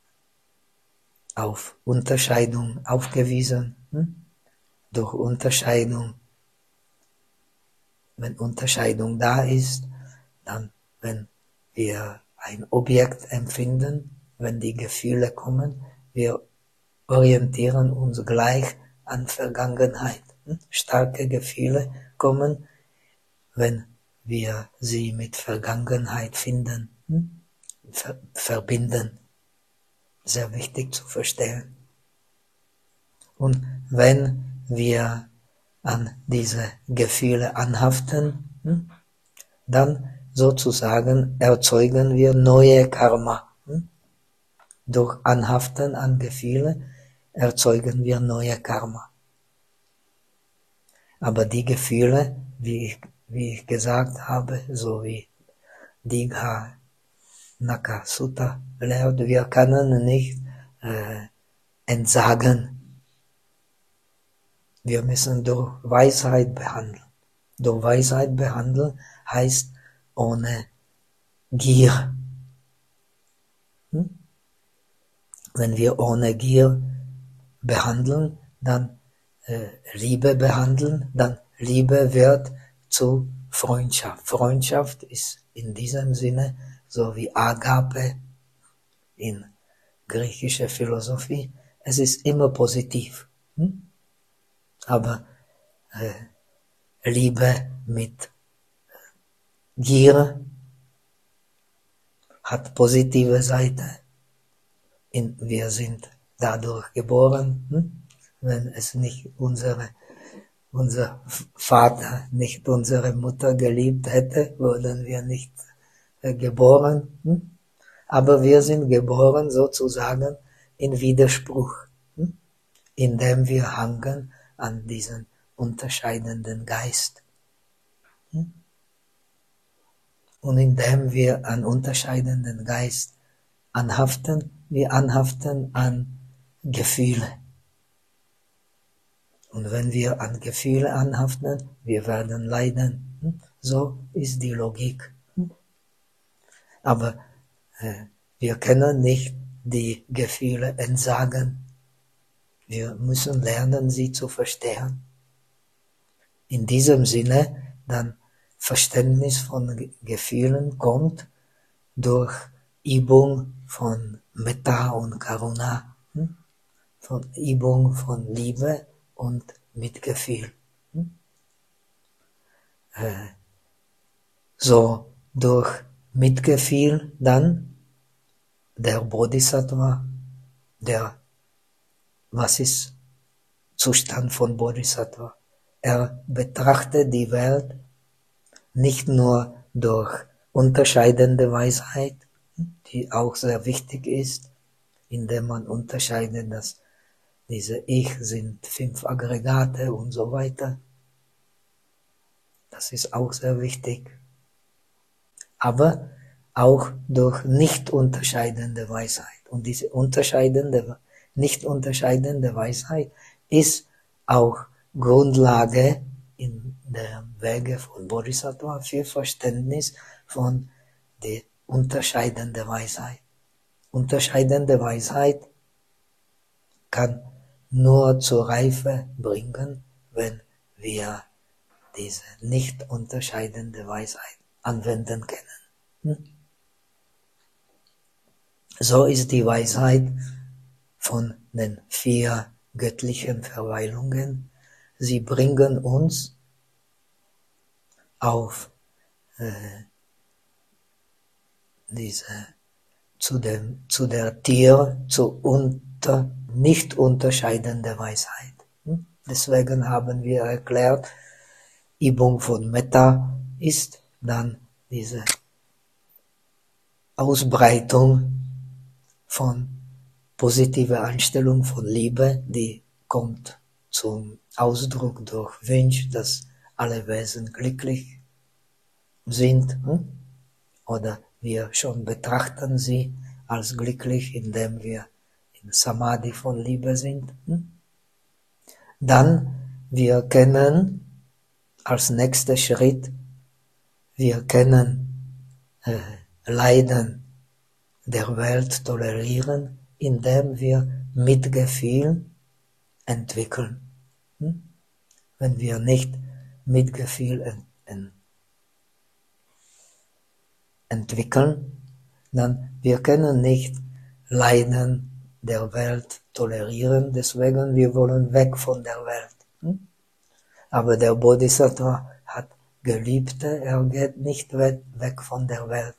auf Unterscheidung aufgewiesen. Durch Unterscheidung, wenn Unterscheidung da ist, dann, wenn wir ein Objekt empfinden, wenn die Gefühle kommen, wir orientieren uns gleich an Vergangenheit. Starke Gefühle kommen, wenn wir sie mit Vergangenheit finden, verbinden. Sehr wichtig zu verstehen. Und wenn wir an diese Gefühle anhaften, dann sozusagen erzeugen wir neue Karma. Durch Anhaften an Gefühle erzeugen wir neue Karma. Aber die Gefühle, wie ich gesagt habe, so wie Digha Naka Sutta lehrt, wir können nicht entsagen. Wir müssen durch Weisheit behandeln. Durch Weisheit behandeln heißt ohne Gier. Wenn wir ohne Gier behandeln, dann Liebe behandeln, dann Liebe wird zu Freundschaft. Freundschaft ist in diesem Sinne so wie Agape in griechischer Philosophie. Es ist immer positiv. Aber Liebe mit Gier hat positive Seite. Wir sind dadurch geboren. Wenn es nicht unser Vater, nicht unsere Mutter geliebt hätte, würden wir nicht geboren. Aber wir sind geboren sozusagen in Widerspruch, indem wir hangen an diesen unterscheidenden Geist. Und indem wir an unterscheidenden Geist anhaften, wir anhaften an Gefühle. Und wenn wir an Gefühle anhaften, wir werden leiden. So ist die Logik. Aber wir können nicht die Gefühle entsagen. Wir müssen lernen, sie zu verstehen. In diesem Sinne, dann Verständnis von Gefühlen kommt durch Übung von Metta und Karuna, von Übung von Liebe und Mitgefühl. So durch Mitgefühl dann der Bodhisattva, was ist Zustand von Bodhisattva? Er betrachtet die Welt nicht nur durch unterscheidende Weisheit, die auch sehr wichtig ist, indem man unterscheidet, dass diese Ich sind 5 Aggregate und so weiter. Das ist auch sehr wichtig. Aber auch durch nicht unterscheidende Weisheit. Und diese nicht unterscheidende Weisheit ist auch Grundlage in der Wege von Bodhisattva für Verständnis von der unterscheidenden Weisheit. Unterscheidende Weisheit kann nur zur Reife bringen, wenn wir diese nicht unterscheidende Weisheit anwenden können. So ist die Weisheit von den 4 göttlichen Verweilungen. Sie bringen uns auf zu der nicht unterscheidende Weisheit. Deswegen haben wir erklärt, Übung von Metta ist dann diese Ausbreitung von positiver Einstellung von Liebe, die kommt zum Ausdruck durch Wunsch, dass alle Wesen glücklich sind, oder wir schon betrachten sie als glücklich, indem wir in Samadhi von Liebe sind. Dann wir können als nächster Schritt, wir können Leiden der Welt tolerieren, indem wir Mitgefühl entwickeln. Wenn wir nicht Mitgefühl entwickeln, dann wir können nicht Leiden der Welt tolerieren, deswegen wir wollen weg von der Welt. Aber der Bodhisattva hat Geliebte, er geht nicht weg von der Welt.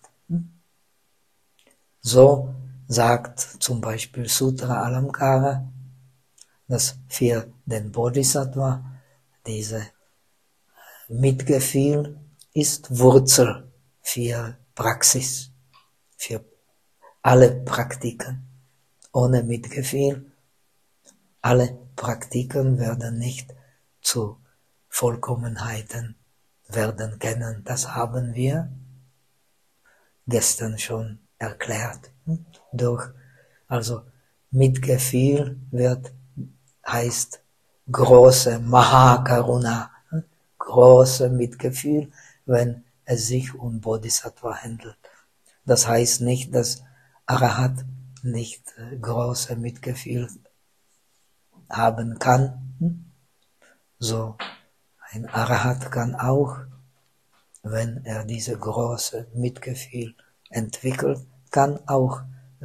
So sagt zum Beispiel Sutra Alamkara, dass für den Bodhisattva diese Mitgefühl ist Wurzel für Praxis, für alle Praktiken. Ohne Mitgefühl, alle Praktiken werden nicht zu Vollkommenheiten werden können. Das haben wir gestern schon erklärt. Also Mitgefühl heißt große Mahakaruna, große Mitgefühl, wenn es sich um Bodhisattva handelt. Das heißt nicht, dass Arahat nicht große Mitgefühl haben kann. So ein Arahat kann auch, wenn er diese große Mitgefühl entwickelt, kann auch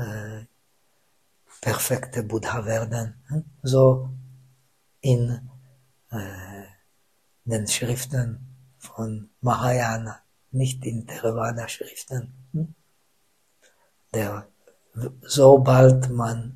perfekte Buddha werden. So in den Schriften von Mahayana, nicht in Theravada-Schriften. Sobald man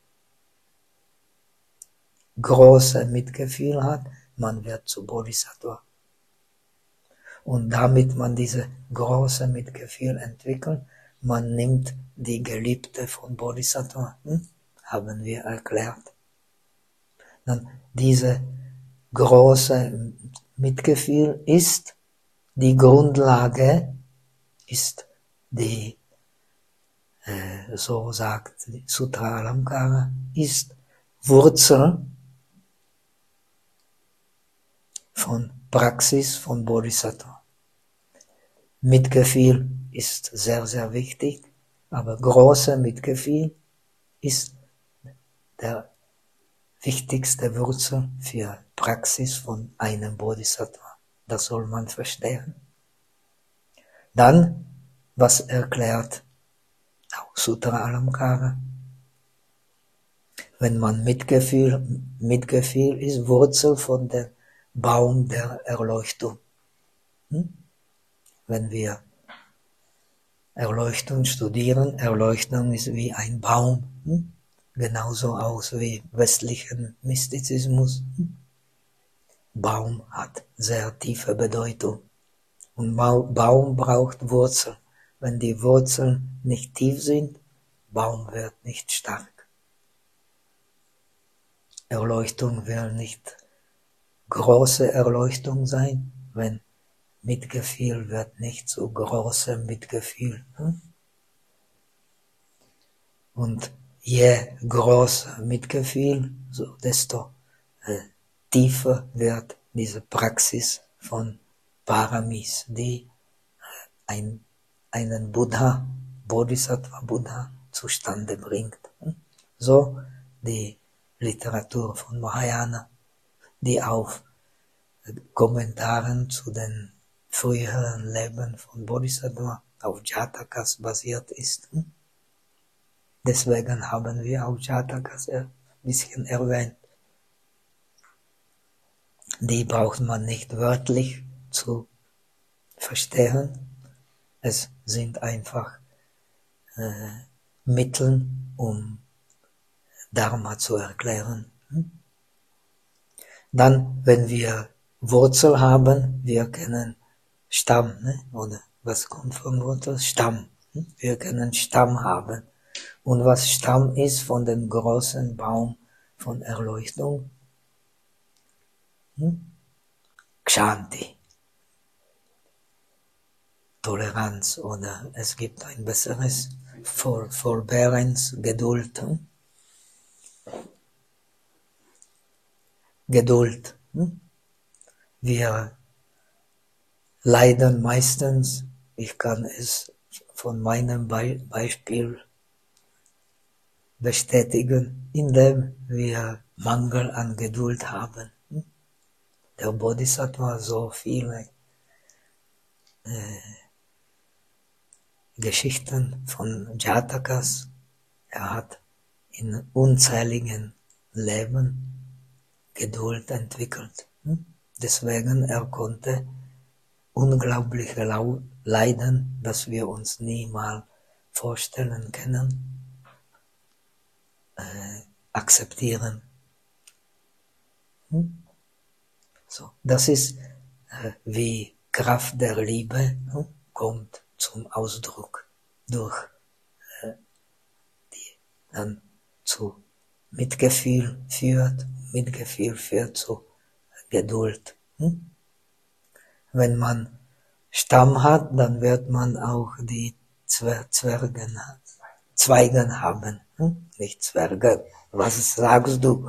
große Mitgefühl hat, man wird zu Bodhisattva. Und damit man diese große Mitgefühl entwickelt, man nimmt die Geliebte von Bodhisattva, haben wir erklärt. Dann diese große Mitgefühl ist die Grundlage, ist die, so sagt Sutra Alamkara, ist Wurzel von Praxis von Bodhisattva. Mitgefühl ist sehr, sehr wichtig, aber große Mitgefühl ist der wichtigste Wurzel für Praxis von einem Bodhisattva. Das soll man verstehen. Dann, was erklärt auch Sutra Alamkara? Wenn man Mitgefühl ist Wurzel von dem Baum der Erleuchtung. Wenn wir Erleuchtung studieren, Erleuchtung ist wie ein Baum, genauso aus wie westlichen Mystizismus. Baum hat sehr tiefe Bedeutung und Baum braucht Wurzeln. Wenn die Wurzeln nicht tief sind, Baum wird nicht stark. Erleuchtung will nicht große Erleuchtung sein, wenn Mitgefühl wird nicht zu großem Mitgefühl. Und je größer Mitgefühl, so desto tiefer wird diese Praxis von Paramis, die einen Buddha, Bodhisattva Buddha zustande bringt. So die Literatur von Mahayana, die auf Kommentaren zu den früheren Leben von Bodhisattva auf Jatakas basiert ist. Deswegen haben wir auch Jatakas ein bisschen erwähnt. Die braucht man nicht wörtlich zu verstehen. Es sind einfach Mittel, um Dharma zu erklären. Dann, wenn wir Wurzel haben, wir kennen Stamm, oder was kommt von Wurzel? Stamm. Wir können Stamm haben. Und was Stamm ist von dem großen Baum von Erleuchtung? Kshanti. Toleranz, oder es gibt ein besseres, Forbearance, Geduld. Geduld. Wir leiden meistens, ich kann es von meinem Beispiel bestätigen, indem wir Mangel an Geduld haben. Der Bodhisattva so viele Geschichten von Jatakas. Er hat in unzähligen Leben Geduld entwickelt. Deswegen er konnte unglaubliche Leiden, das wir uns niemals vorstellen können, akzeptieren. So, das ist wie Kraft der Liebe kommt zum Ausdruck durch die dann zu Mitgefühl führt. Mitgefühl führt zu Geduld. Wenn man Stamm hat, dann wird man auch die Zweigen haben. Nicht Zwerge. Was sagst du?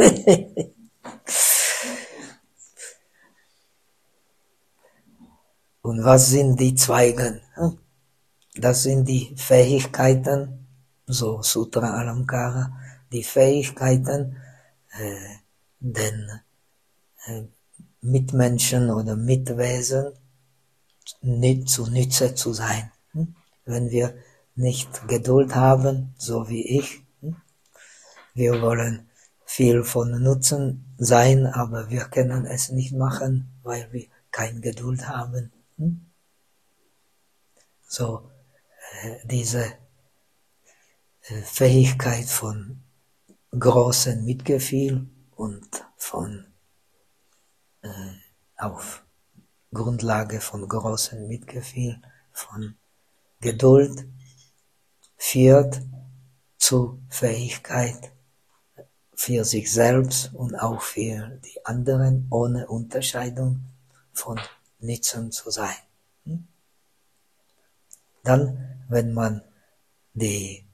Und was sind die Zweigen? Das sind die Fähigkeiten, so Sutra Alamkara, die Fähigkeiten, den Mitmenschen oder Mitwesen zu Nütze zu sein. Wenn wir nicht Geduld haben, so wie ich, wir wollen viel von Nutzen sein, aber wir können es nicht machen, weil wir keine Geduld haben. So, diese Fähigkeit von großem Mitgefühl und von auf Grundlage von großem Mitgefühl, von Geduld führt zu Fähigkeit für sich selbst und auch für die anderen ohne Unterscheidung von Nutzen zu sein. Dann, wenn man die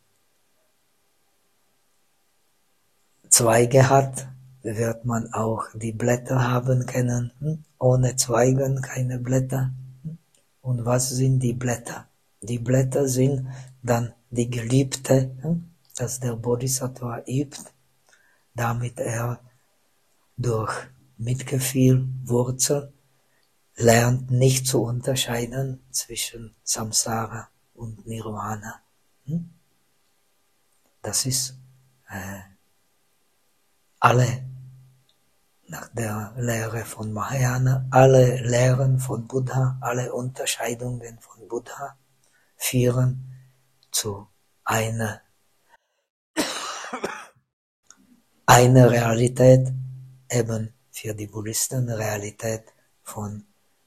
Zweige hat, wird man auch die Blätter haben können. Ohne Zweigen keine Blätter. Und was sind die Blätter? Die Blätter sind dann die Geliebte, dass der Bodhisattva übt, damit er durch Mitgefühl, Wurzel, lernt nicht zu unterscheiden zwischen Samsara und Nirvana. Das ist alle, nach der Lehre von Mahayana, alle Lehren von Buddha, alle Unterscheidungen von Buddha führen zu einer Realität, eben für die Buddhisten Realität von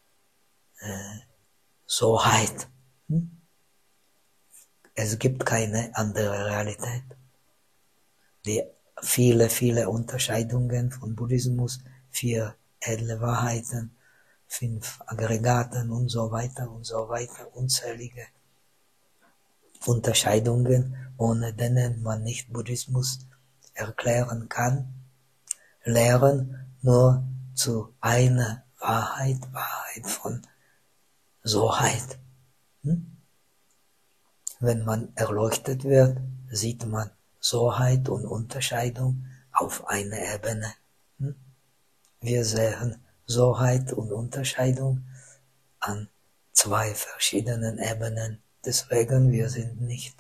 Soheit. Es gibt keine andere Realität. Die viele Unterscheidungen von Buddhismus, 4 edle Wahrheiten, 5 Aggregaten und so weiter, unzählige Unterscheidungen, ohne denen man nicht Buddhismus erklären kann, lehren nur zu einer Wahrheit von Soheit. Wenn man erleuchtet wird, sieht man Soheit und Unterscheidung auf einer Ebene. Wir sehen Soheit und Unterscheidung an 2 verschiedenen Ebenen. Deswegen wir sind nicht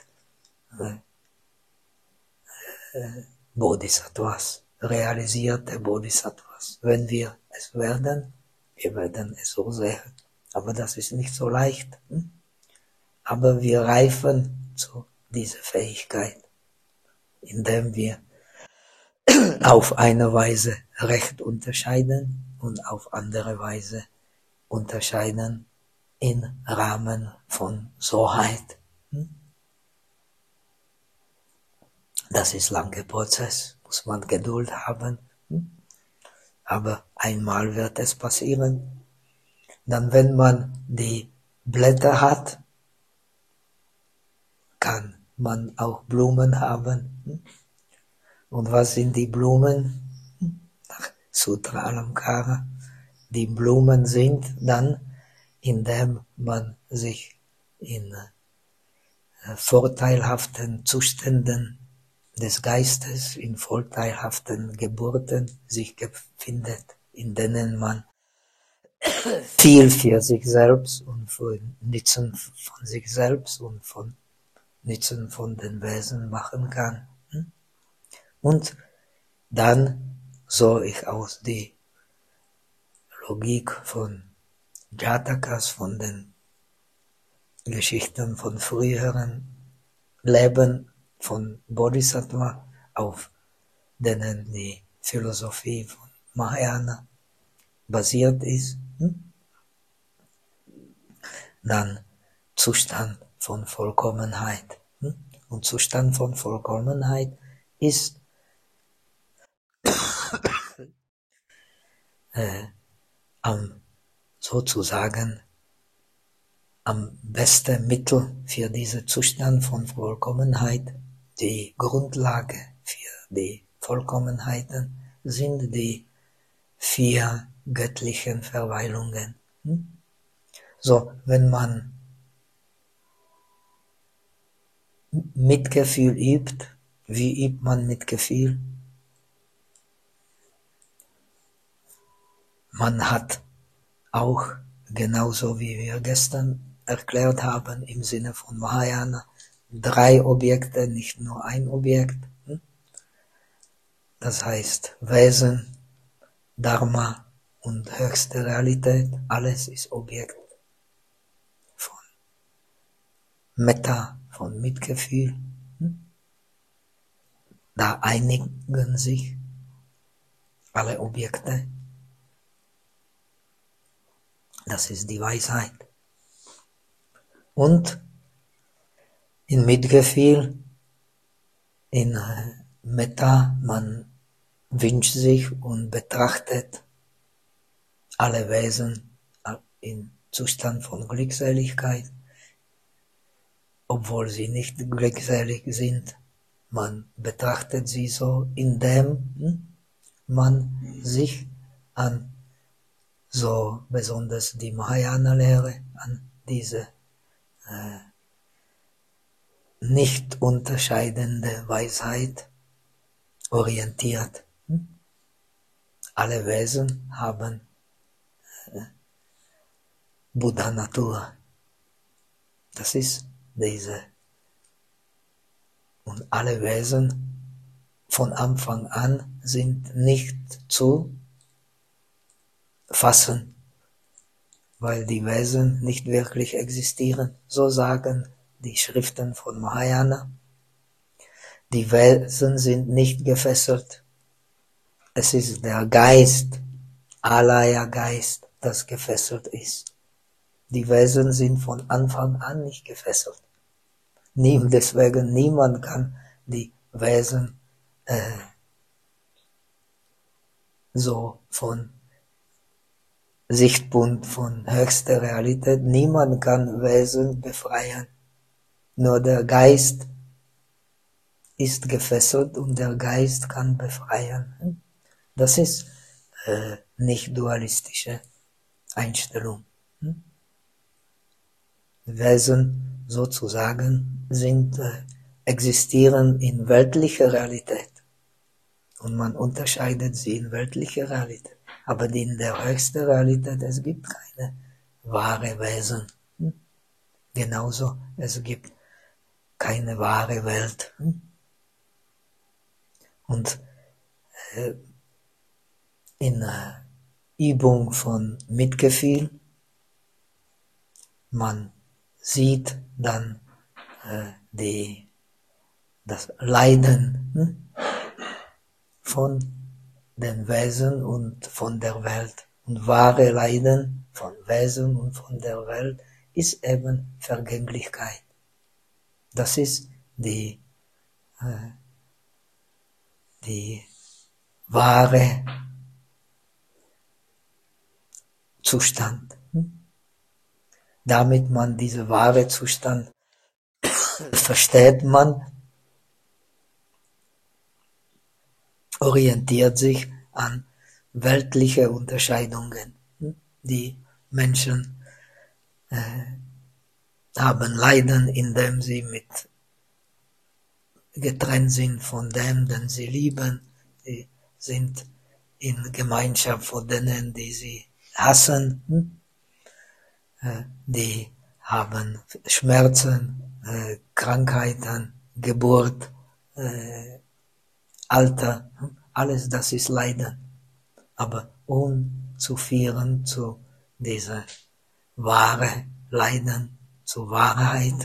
Bodhisattvas, realisierte Bodhisattvas. Wenn wir es werden, wir werden es so sehen. Aber das ist nicht so leicht. Aber wir reifen zu dieser Fähigkeit, indem wir auf eine Weise recht unterscheiden und auf andere Weise unterscheiden im Rahmen von Soheit. Das ist ein langer Prozess, muss man Geduld haben, aber einmal wird es passieren. Dann, wenn man die Blätter hat, kann man auch Blumen haben. Und was sind die Blumen? Nach Sutra Alamkara. Die Blumen sind dann, indem man sich in vorteilhaften Zuständen des Geistes, in vorteilhaften Geburten sich befindet, in denen man viel für sich selbst und für Nutzen von sich selbst und von Nutzen von den Wesen machen kann. Und dann soll ich aus der Logik von Jatakas, von den Geschichten von früheren Leben von Bodhisattva, auf denen die Philosophie von Mahayana basiert ist, dann Zustand von Vollkommenheit. Und Zustand von Vollkommenheit ist sozusagen am besten Mittel für diesen Zustand von Vollkommenheit. Die Grundlage für die Vollkommenheiten sind die 4 göttlichen Verweilungen. So, wenn man Mitgefühl übt, wie übt man Mitgefühl? Man hat auch, genauso wie wir gestern erklärt haben, im Sinne von Mahayana, 3 Objekte, nicht nur ein Objekt. Das heißt Wesen, Dharma und höchste Realität, alles ist Objekt von Metta, von Mitgefühl. Da einigen sich alle Objekte. Das ist die Weisheit. Und in Mitgefühl, in Metta, man wünscht sich und betrachtet alle Wesen im Zustand von Glückseligkeit, obwohl sie nicht glückselig sind. Man betrachtet sie so, indem man sich an so besonders die Mahayana-Lehre, an diese nicht unterscheidende Weisheit orientiert. Alle Wesen haben Buddha-Natur. Das ist diese. Und alle Wesen von Anfang an sind nicht zu fassen, weil die Wesen nicht wirklich existieren. So sagen die Schriften von Mahayana. Die Wesen sind nicht gefesselt. Es ist der Geist, Alaya Geist, das gefesselt ist. Die Wesen sind von Anfang an nicht gefesselt. Deswegen niemand kann die Wesen so von Sichtpunkt von höchster Realität, niemand kann Wesen befreien. Nur der Geist ist gefesselt und der Geist kann befreien. Das ist nicht dualistische Einstellung. Wesen sozusagen existieren in weltlicher Realität und man unterscheidet sie in weltlicher Realität. Aber in der höchsten Realität, es gibt keine wahre Wesen. Genauso, es gibt keine wahre Welt. Und in Übung von Mitgefühl, man sieht dann das Leiden von den Wesen und von der Welt. Und wahre Leiden von Wesen und von der Welt ist eben Vergänglichkeit. Das ist die wahre Zustand. Damit man diese wahre Zustand versteht, man orientiert sich an weltliche Unterscheidungen. Die Menschen haben Leiden, indem sie getrennt sind von dem, den sie lieben. Sie sind in Gemeinschaft von denen, die sie hassen, die haben Schmerzen, Krankheiten, Geburt, Alter, alles das ist Leiden. Aber zu führen zu dieser wahre Leiden, zur Wahrheit.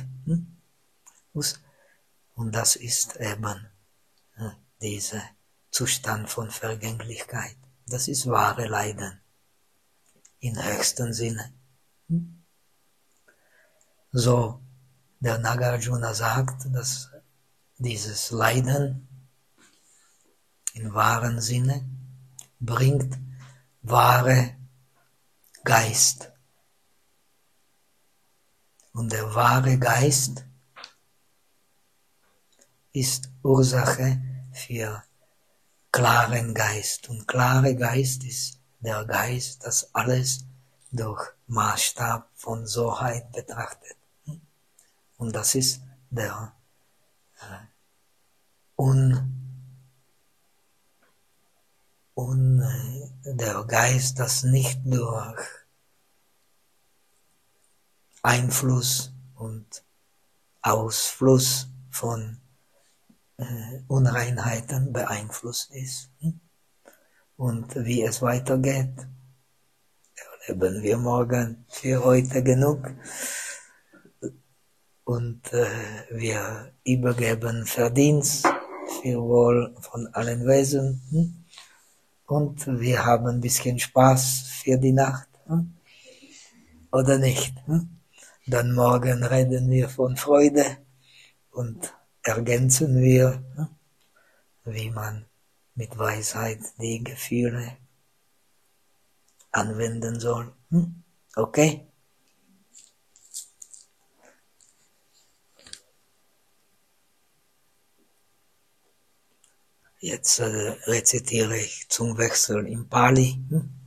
Und das ist eben dieser Zustand von Vergänglichkeit. Das ist wahre Leiden im höchsten Sinne. So, der Nagarjuna sagt, dass dieses Leiden im wahren Sinne bringt wahre Geist. Und der wahre Geist ist Ursache für klaren Geist. Und klare Geist ist der Geist, das alles durch Maßstab von Soheit betrachtet. Und das ist der der Geist, das nicht durch Einfluss und Ausfluss von Unreinheiten beeinflusst ist. Und wie es weitergeht, erleben wir morgen. Für heute genug. Und wir übergeben Verdienst für Wohl von allen Wesen. Und wir haben ein bisschen Spaß für die Nacht. Oder nicht? Dann morgen reden wir von Freude und ergänzen wir, wie man mit Weisheit die Gefühle anwenden soll. Okay? Jetzt rezitiere ich zum Wechsel im Pali.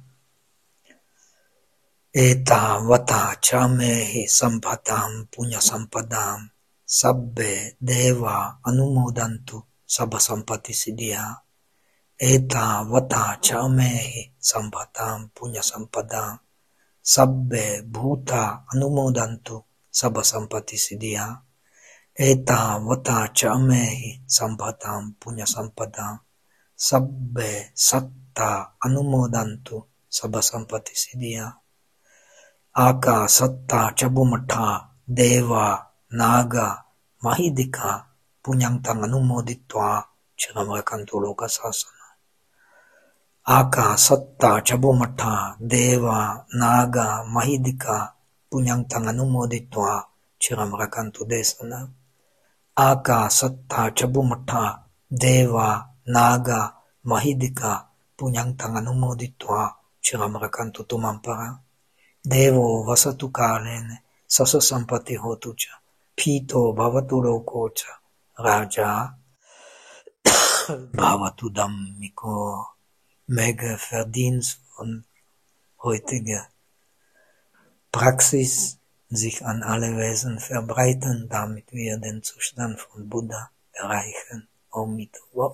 Eta vata chamehi sampatam punya sampadam sabbe deva anumodantu sabba sampati siddhya. Eta vata chamehi sampatam punya sampadam sabbe bhuta anumodantu sabba sampati siddhya. Eta vata chamehi sampatam punya sampadam sabbe satta anumodantu sabba sampati siddhya. Aka satta chabumatha deva naga mahidika punyang tang anumoditva chiramrakantu lokasasana. Aka satta chabumatha deva naga mahidika punyang tang anumoditva chiramrakantu desana. Aka satta chabumatha deva naga mahidika punyang tang anumoditva chiramrakantu tumampara. Devo vasatu kalene sasa sampati hotu cha pito bhavatu loko cha raja bhavatu dhammiko. Möge Verdienst von heutiger Praxis sich an alle Wesen verbreiten, damit wir den Zustand von Buddha erreichen. Om Mito.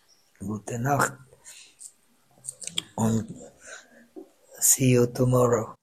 Gute Nacht und see you tomorrow.